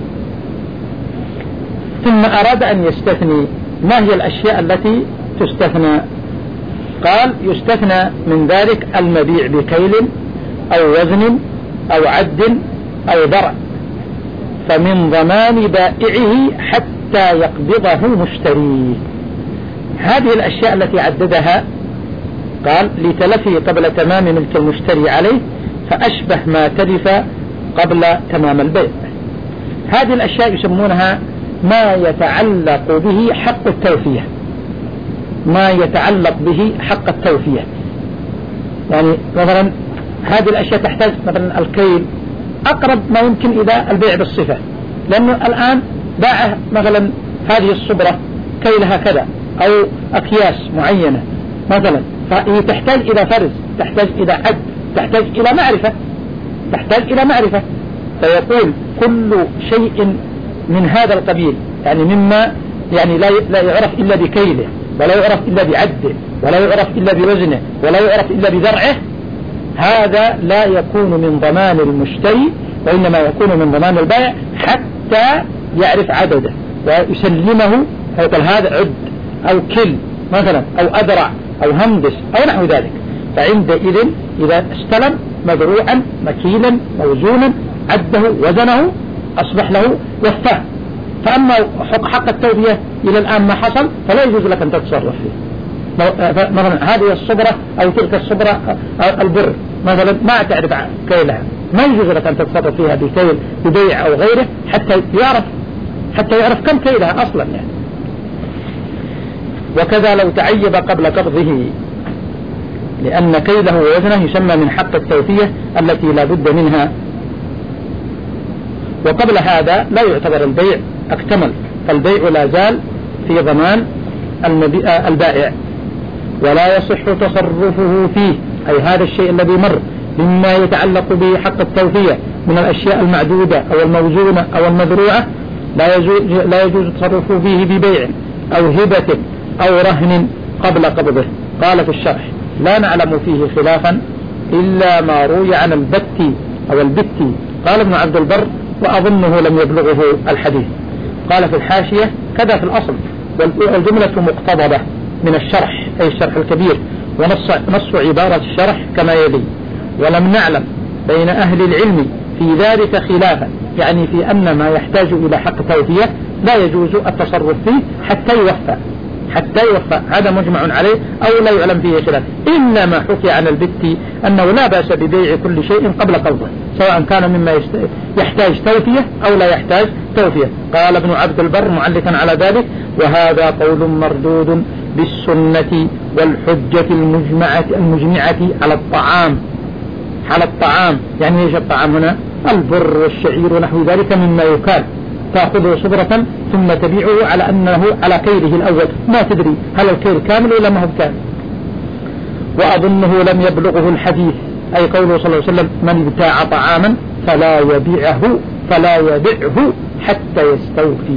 ثم أراد أن يستثني ما هي الأشياء التي تستثنى؟ قال يستثنى من ذلك المبيع بكيل أو وزن أو عد أو درع، فمن ضمان بائعه حتى يقبضه مشتريه. هذه الأشياء التي عددها قال لتلفه قبل تمام ملك المشتري عليه، فأشبه ما تلف قبل تمام البيع. هذه الأشياء يسمونها ما يتعلق به حق التوفية، ما يتعلق به حق التوفية. يعني مثلا هذه الأشياء تحتاج مثلا الكيل أقرب ما يمكن إلى البيع بالصفة، لأنه الآن باع مثلا هذه الصبرة كيلها كذا أو أكياس معينة مثلا، فهي تحتاج إلى فرز، تحتاج إلى عد، تحتاج إلى معرفة، تحتاج إلى معرفة. فيقول كل شيء من هذا القبيل يعني مما يعني لا لا يعرف إلا بكيله، ولا يعرف إلا بعده، ولا يعرف إلا بوزنه، ولا يعرف إلا بذرعه، هذا لا يكون من ضمان المشتري، وإنما يكون من ضمان البائع حتى يعرف عدده ويسلمه، يقول هذا عد أو كل مثلا أو أدرع أو هندس أو نحو ذلك. فعندئذ إذا استلم مدروعا مكيلا موزونا عده وزنه أصبح له وفاه. فأما حق التوفية إلى الآن ما حصل فلا يجوز لك أن تتصرف فيه. مثلا هذه الصبرة أو تلك الصبرة البر مثلا ما تعرف كيلها، ما يجوز لك أن تتصرف فيها بكيل ببيع أو غيره حتى يعرف حتى يعرف كم كيلها أصلا يعني. وكذا لو تعيب قبل قبضه، لأن كيله ووزنه يسمى من حق التوفية التي لا بد منها، وقبل هذا لا يعتبر البيع اكتمل، فالبيع لا زال في ضمان البائع ولا يصح تصرفه فيه، أي هذا الشيء الذي مر مما يتعلق به حق التوفية من الأشياء المعدودة أو الموزونة أو المذروعة لا يجوز, لا يجوز تصرفه فيه ببيع أو هبة أو رهن قبل قبضه. قال في الشرح لا نعلم فيه خلافا إلا ما روي عن البتي أو البتي. قال ابن عبد البر وأظنه لم يبلغه الحديث. قال في الحاشية كذا في الأصل، والجملة مقتضبة من الشرح أي الشرح الكبير، ونص نص عبارة الشرح كما يلي: ولم نعلم بين أهل العلم في ذلك خلافا، يعني في أن ما يحتاج إلى حق توفية لا يجوز التصرف فيه حتى يوفى حتى يوفى هذا مجمع عليه أو لا يعلم فيه خلاف. إنما حكي عن البتي أنه لا بأس ببيع كل شيء قبل قبضه سواء كان مما يحتاج توفية أو لا يحتاج توفية. قال ابن عبد البر معلقا على ذلك: وهذا قول مردود بالسنة والحجة المجمعة المجمعة على الطعام على الطعام يعني ايش الطعام هنا؟ البر والشعير ونحو ذلك مما يكال، تأخذه صبرة ثم تبيعه على أنه على كيله الأول، ما تدري هل الكيل كامل ولا ما هو كامل. وأظنه لم يبلغه الحديث، أي قوله صلى الله عليه وسلم: من ابتاع طعاما فلا يبيعه فلا يبيعه حتى يستوفي.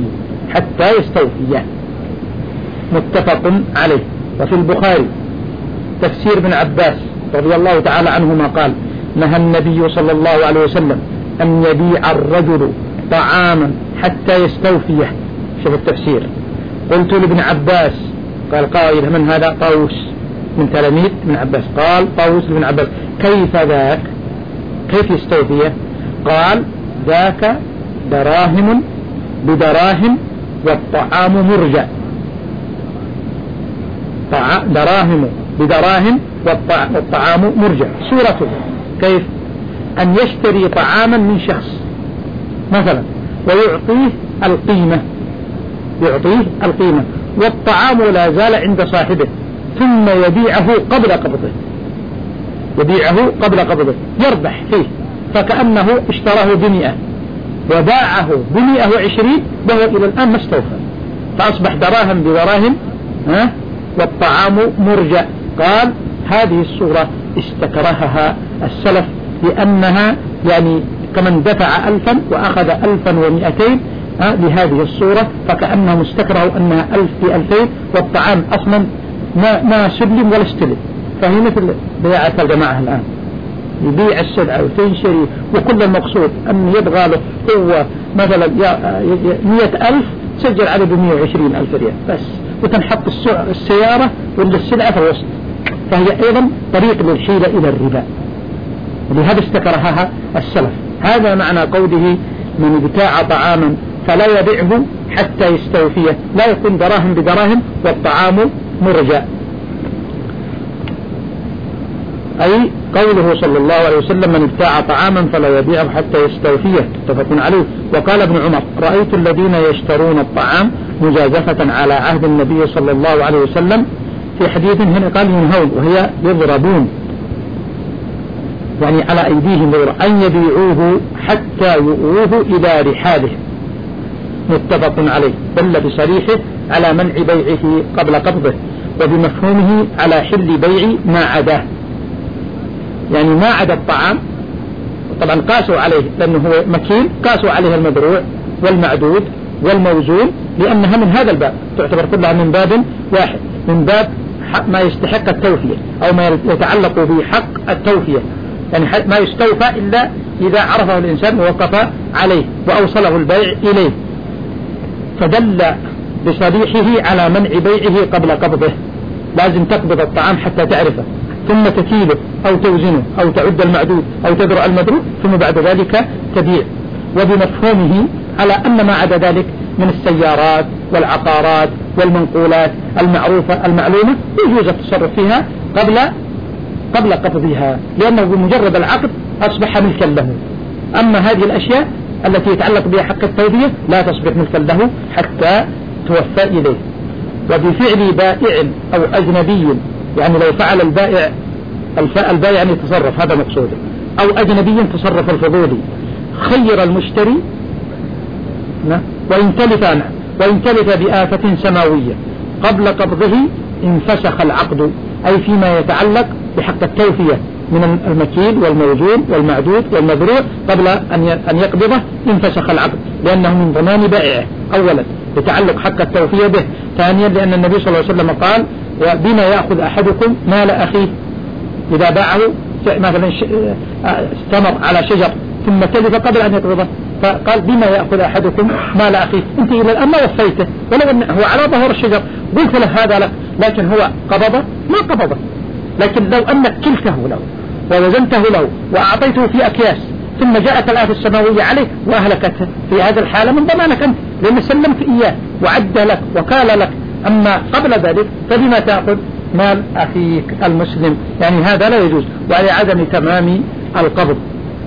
حتى يستوفيه، متفق عليه. وفي البخاري تفسير ابن عباس رضي الله تعالى عنهما قال: نهى النبي صلى الله عليه وسلم أن يبيع الرجل طعاما حتى يستوفيه. شوف التفسير. قلت لابن عباس، قال قائل: من هذا؟ طاووس من تلاميذ ابن عباس. قال طاووس لابن عباس: كيف ذاك؟ كيف يستوفيه؟ قال: ذاك دراهم بدراهم والطعام مرجع. دراهم بدراهم والطعام مرجع. صورته كيف؟ أن يشتري طعاما من شخص مثلا ويعطيه القيمة، يعطيه القيمة والطعام لا زال عند صاحبه، ثم يبيعه قبل قبضه، يبيعه قبل قبضه يربح فيه، فكأنه اشتراه بمئة وباعه بمئة وعشرين وهو إلى الآن ما استوفى، فأصبح دراهم بدراهم ها والطعام مرجع. قال: هذه الصورة استكرهها السلف لأنها يعني كمن دفع ألفا وأخذ ألفا ومئتين لهذه الصورة، فكأنهم استكرهوا أنها ألف بألفين والطعام أصلا ما, ما سلم ولا استلم. فهي مثل بيعة الجماعة الآن، يبيع السلعة وتنشري وكل المقصود أن يبغى له هو مثلا مئة ألف سجل عليه بمئة وعشرين ألف ريال بس، وتنحط السيارة ولا السلعة في الوسط، فهي أيضا طريق للحيلة إلى الربا، ولهذا استكرهها السلف. هذا معنى قوله: من ابتاع طعاما فلا يبيعه حتى يستوفيه، لا يكون دراهم بدراهم والطعام مرجع. أي قوله صلى الله عليه وسلم: من ابتاع طعاما فلا يبيعه حتى يستوفيه، متفق عليه. وقال ابن عمر: رأيت الذين يشترون الطعام مجازفة على عهد النبي صلى الله عليه وسلم. في حديث هنا قال ينهون، وهي يضربون، يعني على أيديهم يضرب، أن يبيعوه حتى يؤوه إلى رحالهم، متفق عليه. دل بصريحه على منع بيعه قبل قبضه، وبمفهومه على حل بيع ما عداه، يعني ما عدا الطعام. طبعا قاسوا عليه لأنه هو مكيل، قاسوا عليه المدروع والمعدود والموزون، لأنها من هذا الباب تعتبر كلها من باب واحد، من باب ما يستحق التوفية أو ما يتعلق بحق التوفية، يعني ما يستوفى إلا إذا عرفه الإنسان ووقف عليه وأوصله البيع إليه. فدل بصريحه على منع بيعه قبل قبضه، لازم تقبض الطعام حتى تعرفه، ثم تكيله أو توزنه أو تعد المعدود أو تدرع المدروع، ثم بعد ذلك تبيع. وبمفهومه على أن ما عدا ذلك من السيارات والعقارات والمنقولات المعروفة المعلومة يجوز التصرف فيها قبل قبل قبضها، لأنه بمجرد العقد أصبح ملكا له. أما هذه الأشياء التي يتعلق بها حق التوفية لا تصبح ملكا له حتى توفى إليه. وبفعل بائع أو أجنبي، يعني لو فعل البائع البائع يعني تصرف، هذا مقصوده، أو أجنبي تصرف الفضولي، خير المشتري وإن تلف عنه وإن تلف بآفة سماوية قبل قبضه انفسخ العقد، أي فيما يتعلق بحق التوفية من المكيل والموزون والمعدود والمذروع قبل أن يقبضه انفسخ العقد، لأنه من ضمان بائعه أولا بتعلق حق التوفية به، ثانيا لأن النبي صلى الله عليه وسلم قال: بما يأخذ أحدكم مال أخيه إذا باعه مثلا استمر على شجر ثم تلف قبل أن يقبضه، فقال: بما يأخذ أحدكم مال أخيه، أنت إلى الآن ما وفيته، ولو أنه هو على ظهر الشجر قلت له هذا لك، لكن هو قبضه ما قبضه. لكن لو أنك كلته له ووزنته له وأعطيته في أكياس ثم جاءت الآفة السماوية عليه وأهلكته، في هذا الحالة من ضمانك أنت، لأن سلمت إياه وعد لك وكال لك. أما قبل ذلك فبما تأخذ مال أخيك المسلم، يعني هذا لا يجوز، وعلى عدم تمام القبض.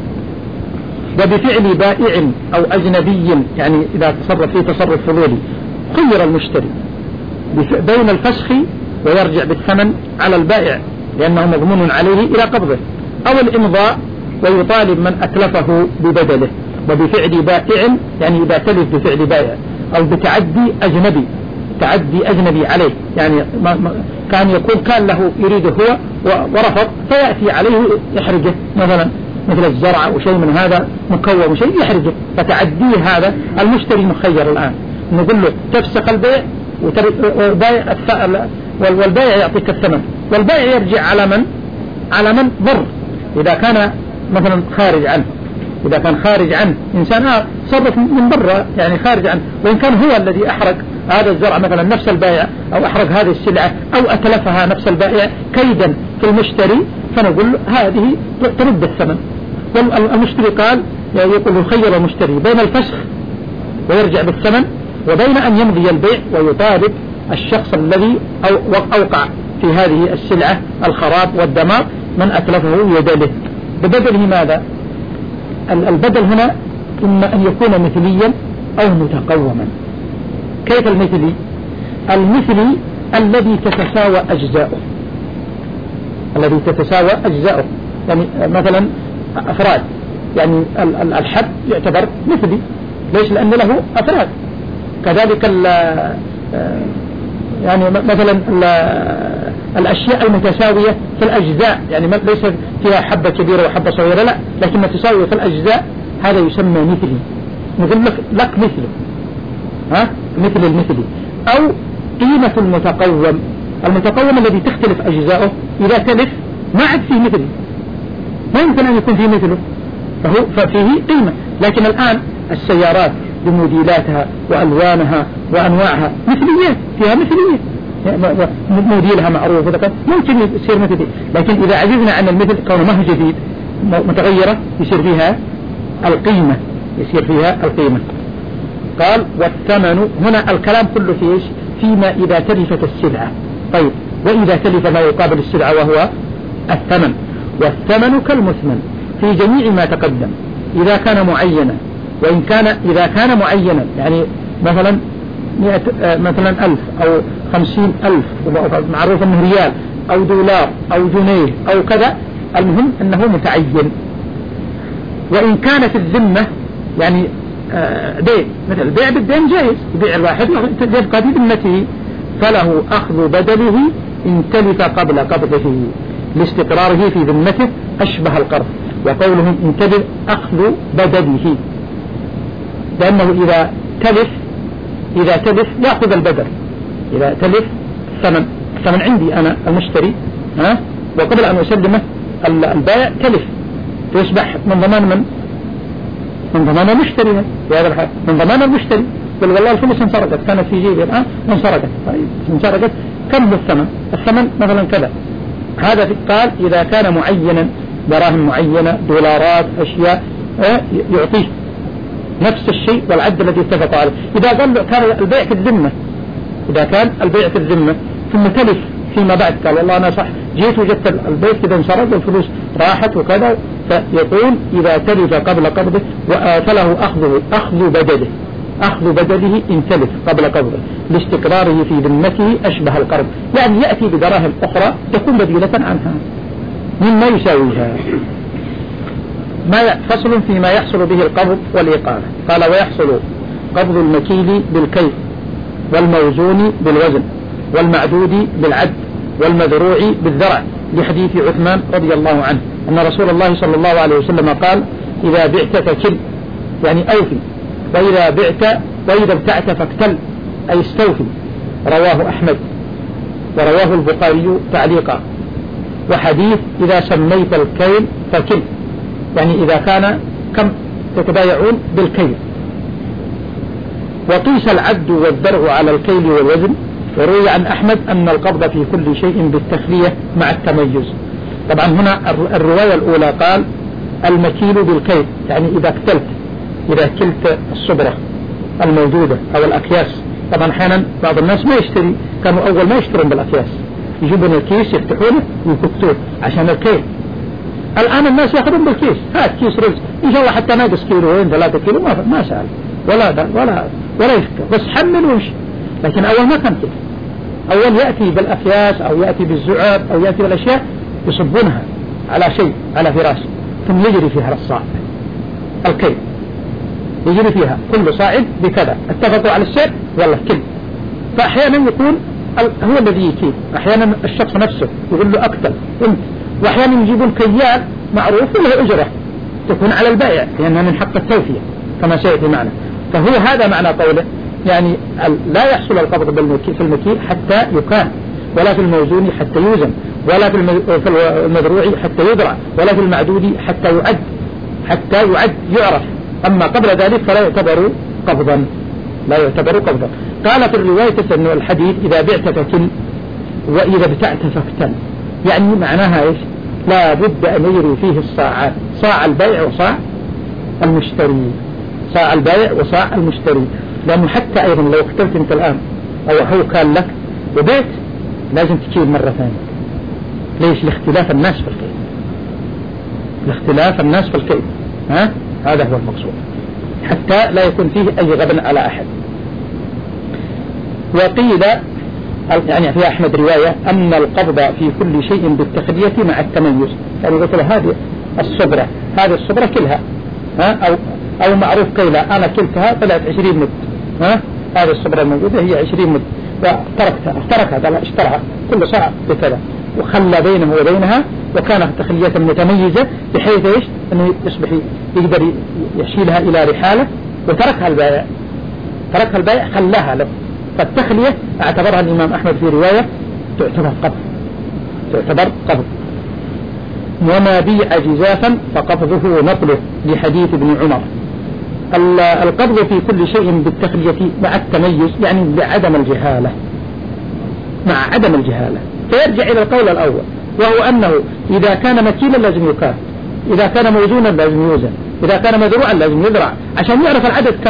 وبفعل بائع أو أجنبي، يعني إذا تصرف فيه تصرف فضولي، خير المشتري بين الفسخ ويرجع بالثمن على البائع لأنه مضمون عليه إلى قبضه، أو الإمضاء ويطالب من أتلفه ببدله. وبفعل بائع، يعني إذا تلف بفعل بائع، أو بتعدي أجنبي، تعدي أجنبي عليه، يعني ما كان يقول كان له يريده هو ورفض، فيأتي عليه يحرجه، مثلا مثل الزرع وشيء من هذا مكوم شيء يحرجه، فتعديه هذا المشتري مخير الآن. نقول له تفسخ البيع والبائع يعطيك الثمن، والبائع يرجع على من؟ على من ضر. إذا كان مثلا خارج عنه، إذا كان خارج عنه إنسان صرف من برا يعني خارج عنه، وإن كان هو الذي أحرق هذا الزرع مثلا نفس البائع، أو أحرق هذه السلعة أو أتلفها نفس البائع كيدا في المشتري، فنقول هذه ترد الثمن. والمشتري قال يقول خير المشتري بين الفسخ ويرجع بالثمن وبين أن يمضي البيع ويطالب الشخص الذي أوقع في هذه السلعة الخراب والدمار من أتلفه يدله ببدله. ماذا؟ البدل هنا إما أن يكون مثليا أو متقوما. كيف المثلي؟ المثلي الذي تتساوى أجزاؤه، الذي تتساوى أجزاؤه، يعني مثلا أفراد، يعني الحب يعتبر مثلي، ليش؟ لأن له أفراد. كذلك يعني مثلا الأشياء المتساوية في الأجزاء، يعني ليس فيها حبة كبيرة وحبة صغيرة، لا، لكن متساوية في الأجزاء، هذا يسمى مثلي. نقول لك لك مثله، ها، مثل المثلي. أو قيمة المتقوم، المتقوم الذي تختلف أجزاؤه إذا تلف ما عاد فيه مثلي، ما يمكن أن يكون فيه مثله، فهو ففيه قيمة. لكن الآن السيارات بموديلاتها وألوانها وأنواعها مثليات، فيها مثلية، موديلها معروف، ممكن يصير مثلي. لكن إذا عجزنا عن المثل كونه ما هو جديد متغيرة، يصير فيها القيمة، يصير فيها القيمة. قال والثمن هنا الكلام كله في إيش؟ فيما إذا تلفت السلعة. طيب وإذا تلف ما يقابل السلعة وهو الثمن. والثمن كالمثمن في جميع ما تقدم إذا كان معينا، وإن كان إذا كان معينا يعني مثلا مثلا ألف أو خمسين ألف معروف أنه ريال أو دولار أو جنيه أو كذا، المهم أنه متعين. وإن كان في الذمة يعني بيع، مثل البيع بالدين جائز، يبيع الواحد يبقى في ذمته، فله أخذ بدله إن تلف قبل قبضه لاستقراره في ذمته أشبه القرض. وقولهم إن تلف أخذ بدله، لأنه إذا تلف إذا تلف يأخذ البدل. إذا تلف الثمن، الثمن عندي أنا المشتري، ها، وقبل أن أسلمه البائع تلف، فيصبح من ضمان من؟ من ضمان المشتري، من ضمان المشتري. قل والله الفلوس انسرقت، كانت في جيبي الآن انسرقت. طيب انسرقت، كم الثمن؟ الثمن مثلا كذا. هذا قال إذا كان معينا، دراهم معينة، دولارات، أشياء، يعطيه نفس الشيء والعد الذي اتفق عليه. إذا قال كان البيع في الذمة، إذا كان البيع في الذمة ثم تلف فيما بعد، قال والله أنا صح جيت وجدت البيت كذا انسرق والفلوس راحت وكذا، فيقول إذا تلف قبل قبضه فله أخذه أخذ بدله أخذ بدله إن تلف قبل قبضه لاستقراره في ذمته أشبه القرض، يعني يأتي بدراهم أخرى تكون بديلة عنها مما يساويها. ما فصل فيما يحصل به القبض والإقامة. قال ويحصل قبض المكيل بالكيل والموزون بالوزن والمعدود بالعد والمذروع بالذرع، لحديث عثمان رضي الله عنه أن رسول الله صلى الله عليه وسلم قال إذا بعت فكل، يعني أوفي، وإذا بعت وإذا ابتعت فاكتل، أي استوفي. رواه أحمد ورواه البخاري تعليقا. وحديث إذا سميت الكيل فكل، يعني إذا كان كم تتبايعون بالكيل. وقيس العد والذرع على الكيل والوزن. وروي عن أحمد أن القبض في كل شيء بالتخلية مع التميز. طبعا هنا الرواية الأولى قال المكيل بالكيل، يعني إذا اكتلت، إذا كلت الصبرة الموجودة أو الأكياس. طبعا أحيانا بعض الناس ما يشتري، كانوا أول ما يشترون بالأكياس، يجيبون الكيس يفتحونه ويكتوه عشان الكيل. الآن الناس يأخذون بالكيس، هات كيس رز إن شاء الله حتى ناقص كيلوين ثلاثة كيلو ما ما سأل ولا ده ولا ولا يفكر، بس حمل ومشي. لكن أول ما كان كده، أول يأتي بالأكياس أو يأتي بالزعاب أو يأتي بالأشياء يصبونها على شيء، على فراش، ثم يجري فيها الصاع الكيل، يجري فيها كل صاعد بكذا، اتفقوا على الشيء والله كل. فأحيانا يكون هو الذي يكيل، أحيانا الشخص نفسه يقول له أكتل أنت، وأحيانا يجيبون كيال معروف وله أجرة تكون على البائع لأنها من حق التوفية كما سيأتي معنا. فهو هذا معنى قوله يعني لا يحصل القبض في المكيل حتى يكان، ولا في الموزون حتى يوزن، ولا في المذروع حتى يدرع، ولا في المعدود حتى يعد حتى يعد يعرف. أما قبل ذلك فلا يعتبر قبضا، لا يعتبر قبضا. قال في الرواية أن الحديث إذا بعت فكل وإذا ابتعت فافتن، يعني معناها إيش؟ لا بد أن يجري فيه الصاعات، صاع البيع وصاع المشتري، صاع البيع وصاع المشتري. لأنه حتى أيضا لو اختلت أنت الآن أو هو كان لك وبيت لازم تكيل مرة ثانية. ليش؟ لاختلاف الناس في الكيل، لاختلاف الناس في الكيل، ها؟ هذا هو المقصود، حتى لا يكون فيه أي غبن على أحد. وقيل يعني في أحمد رواية أن القبض في كل شيء بالتخلية مع التميز، يعني قلت له هذه الصبرة، هذه الصبرة كلها، ها؟ أو أو معروف كيلا أنا كلتها طلعت عشرين مد، ها؟ هذه الصبرة الموجودة هي عشرين مد، وتركتها افتركها اشترها كل صاع بكذا، وخلى بينه وبينها، وكانت تخلية متميزة بحيث إيش؟ أنه يصبح يقدر يشيلها إلى رحالة، وتركها البائع، تركها البائع خلاها له. فالتخلية اعتبرها الإمام أحمد في رواية تعتبر قبض، تعتبر قبض. وما بيع جزافا فقبضه نقله لحديث ابن عمر. القبض في كل شيء بالتخلية مع التميز، يعني بعدم الجهالة، مع عدم الجهالة. فيرجع إلى القول الأول، وهو أنه إذا كان مكيلا لازم يكال، إذا كان موزونا لازم يوزن، إذا كان مزروعا لازم يزرع عشان يعرف العدد كم.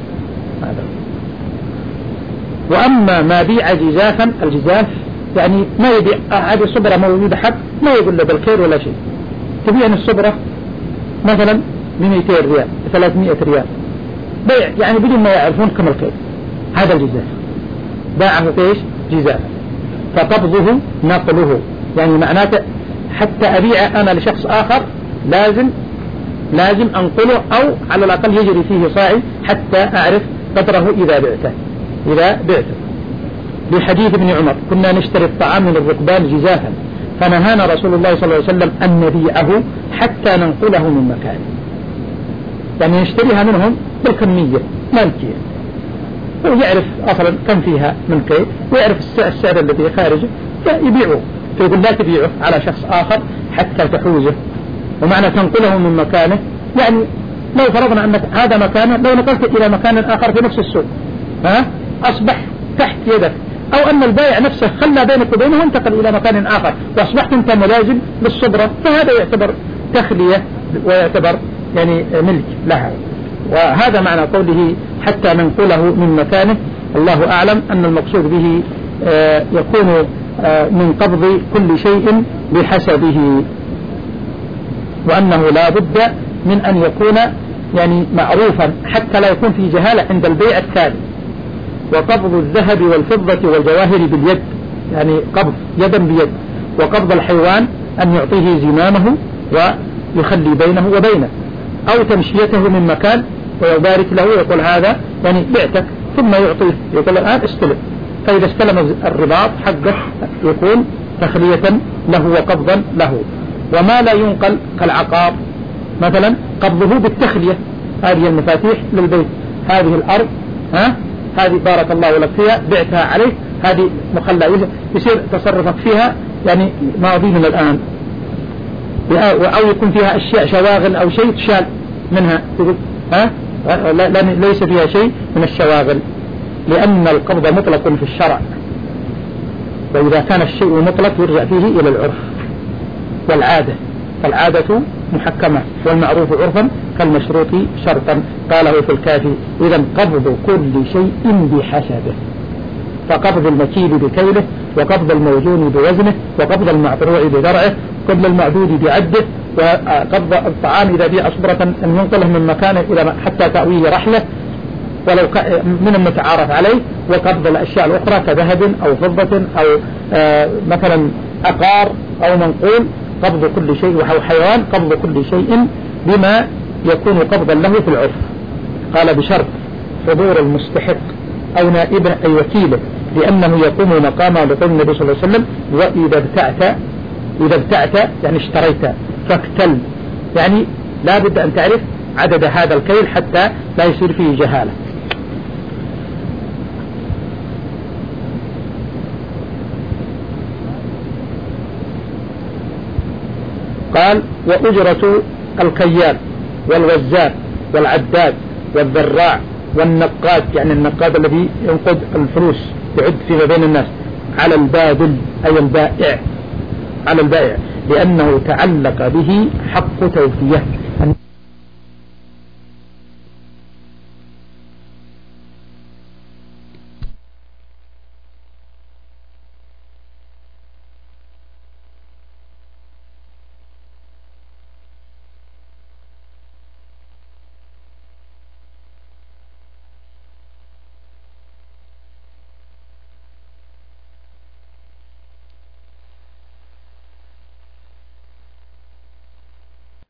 وأما ما بيع جزافا، الجزاف يعني ما يبيع هذه الصبرة موجودة حق، ما يقول له بالخير ولا شيء، تبيع الصبرة مثلا ب مئتين ريال ثلاثمائة ريال بيع، يعني بدون ما يعرفون كم الخير، هذا الجزاف باعه ايش؟ جزاف. فقبضه نقله، يعني معناته حتى أبيع أنا لشخص آخر لازم لازم أنقله، أو على الأقل يجري فيه صاعي حتى أعرف قدره إذا بعته إذا بعته. بحديث ابن عمر كنا نشتري الطعام من الركبان جزافا فنهانا رسول الله صلى الله عليه وسلم أن نبيعه حتى ننقله من مكانه، يعني نشتريها منهم بالكمية مالكية، ويعرف أصلا كم فيها من كي، ويعرف السعر الذي خارجه فيبيعه. فيقول لا تبيعه على شخص آخر حتى تحوزه. ومعنى تنقله من مكانه يعني لو فرضنا أنك هذا مكانه، لو نقلت إلى مكان آخر في نفس السوق، ها أصبح تحت يدك، أو أن البائع نفسه خلى بينك وبينه وانتقل إلى مكان آخر وأصبحت أنت ملازم بالصبرة، فهذا يعتبر تخلية ويعتبر يعني ملك لها. وهذا معنى قوله حتى ننقله من مكانه. الله أعلم أن المقصود به يكون من قبض كل شيء بحسبه، وأنه لا بد من أن يكون يعني معروفا حتى لا يكون في جهالة عند البيع الثاني. وقبض الذهب والفضة والجواهر باليد، يعني قبض يدا بيد. وقبض الحيوان أن يعطيه زمامه ويخلي بينه وبينه، أو تمشيته من مكان ويبارك له ويقول هذا يعني بعتك، ثم يعطيه يقول الآن استلم. فإذا استلم الرباط حقه يكون تخلية له وقبضا له. وما لا ينقل كالعقار مثلا قبضه بالتخلية، هذه المفاتيح للبيت، هذه الأرض ها هذه بارك الله لك فيها بعتها عليك، هذه مخلى يصير تصرفك فيها يعني ماضي من الآن، أو يكون فيها أشياء شواغل أو شيء تشال منها تقول ها لا ليس فيها شيء من الشواغل، لأن القبض مطلق في الشرع، وإذا كان الشيء مطلق يرجع فيه إلى العرف والعادة، فالعادة محكمة والمعروف عرفا كالمشروط شرطا. قاله في الكافي إذا قبض كل شيء بحسبه، فقبض المكيل بكيله، وقبض الموزون بوزنه، وقبض المعطروع بدرعه، قبض المعدود بعده، وقبض الطعام إذا بيع صبرة أن ينقله من مكانه إلى حتى تأويه رحلة ولو من المتعارف عليه، وقبض الأشياء الأخرى كذهب أو فضة أو آه مثلا عقار أو منقول. قبض كل شيء وهو حيوان قبض كل شيء بما يكون قبضا له في العرف. قال بشرط حضور المستحق أو نائبه أي وكيله، لأنه يقوم مقام لقول النبي صلى الله عليه وسلم وإذا ابتعت إذا ابتعت يعني اشتريت فاكتل، يعني لا بد أن تعرف عدد هذا الكيل حتى لا يصير فيه جهالة. قال وأجرة الكيال والوزان والعداد والذراع والنقاد، يعني النقاد الذي ينقد الفلوس يعد فيما بين الناس، على البادل أي البائع، على البائع، لأنه تعلق به حق توفية.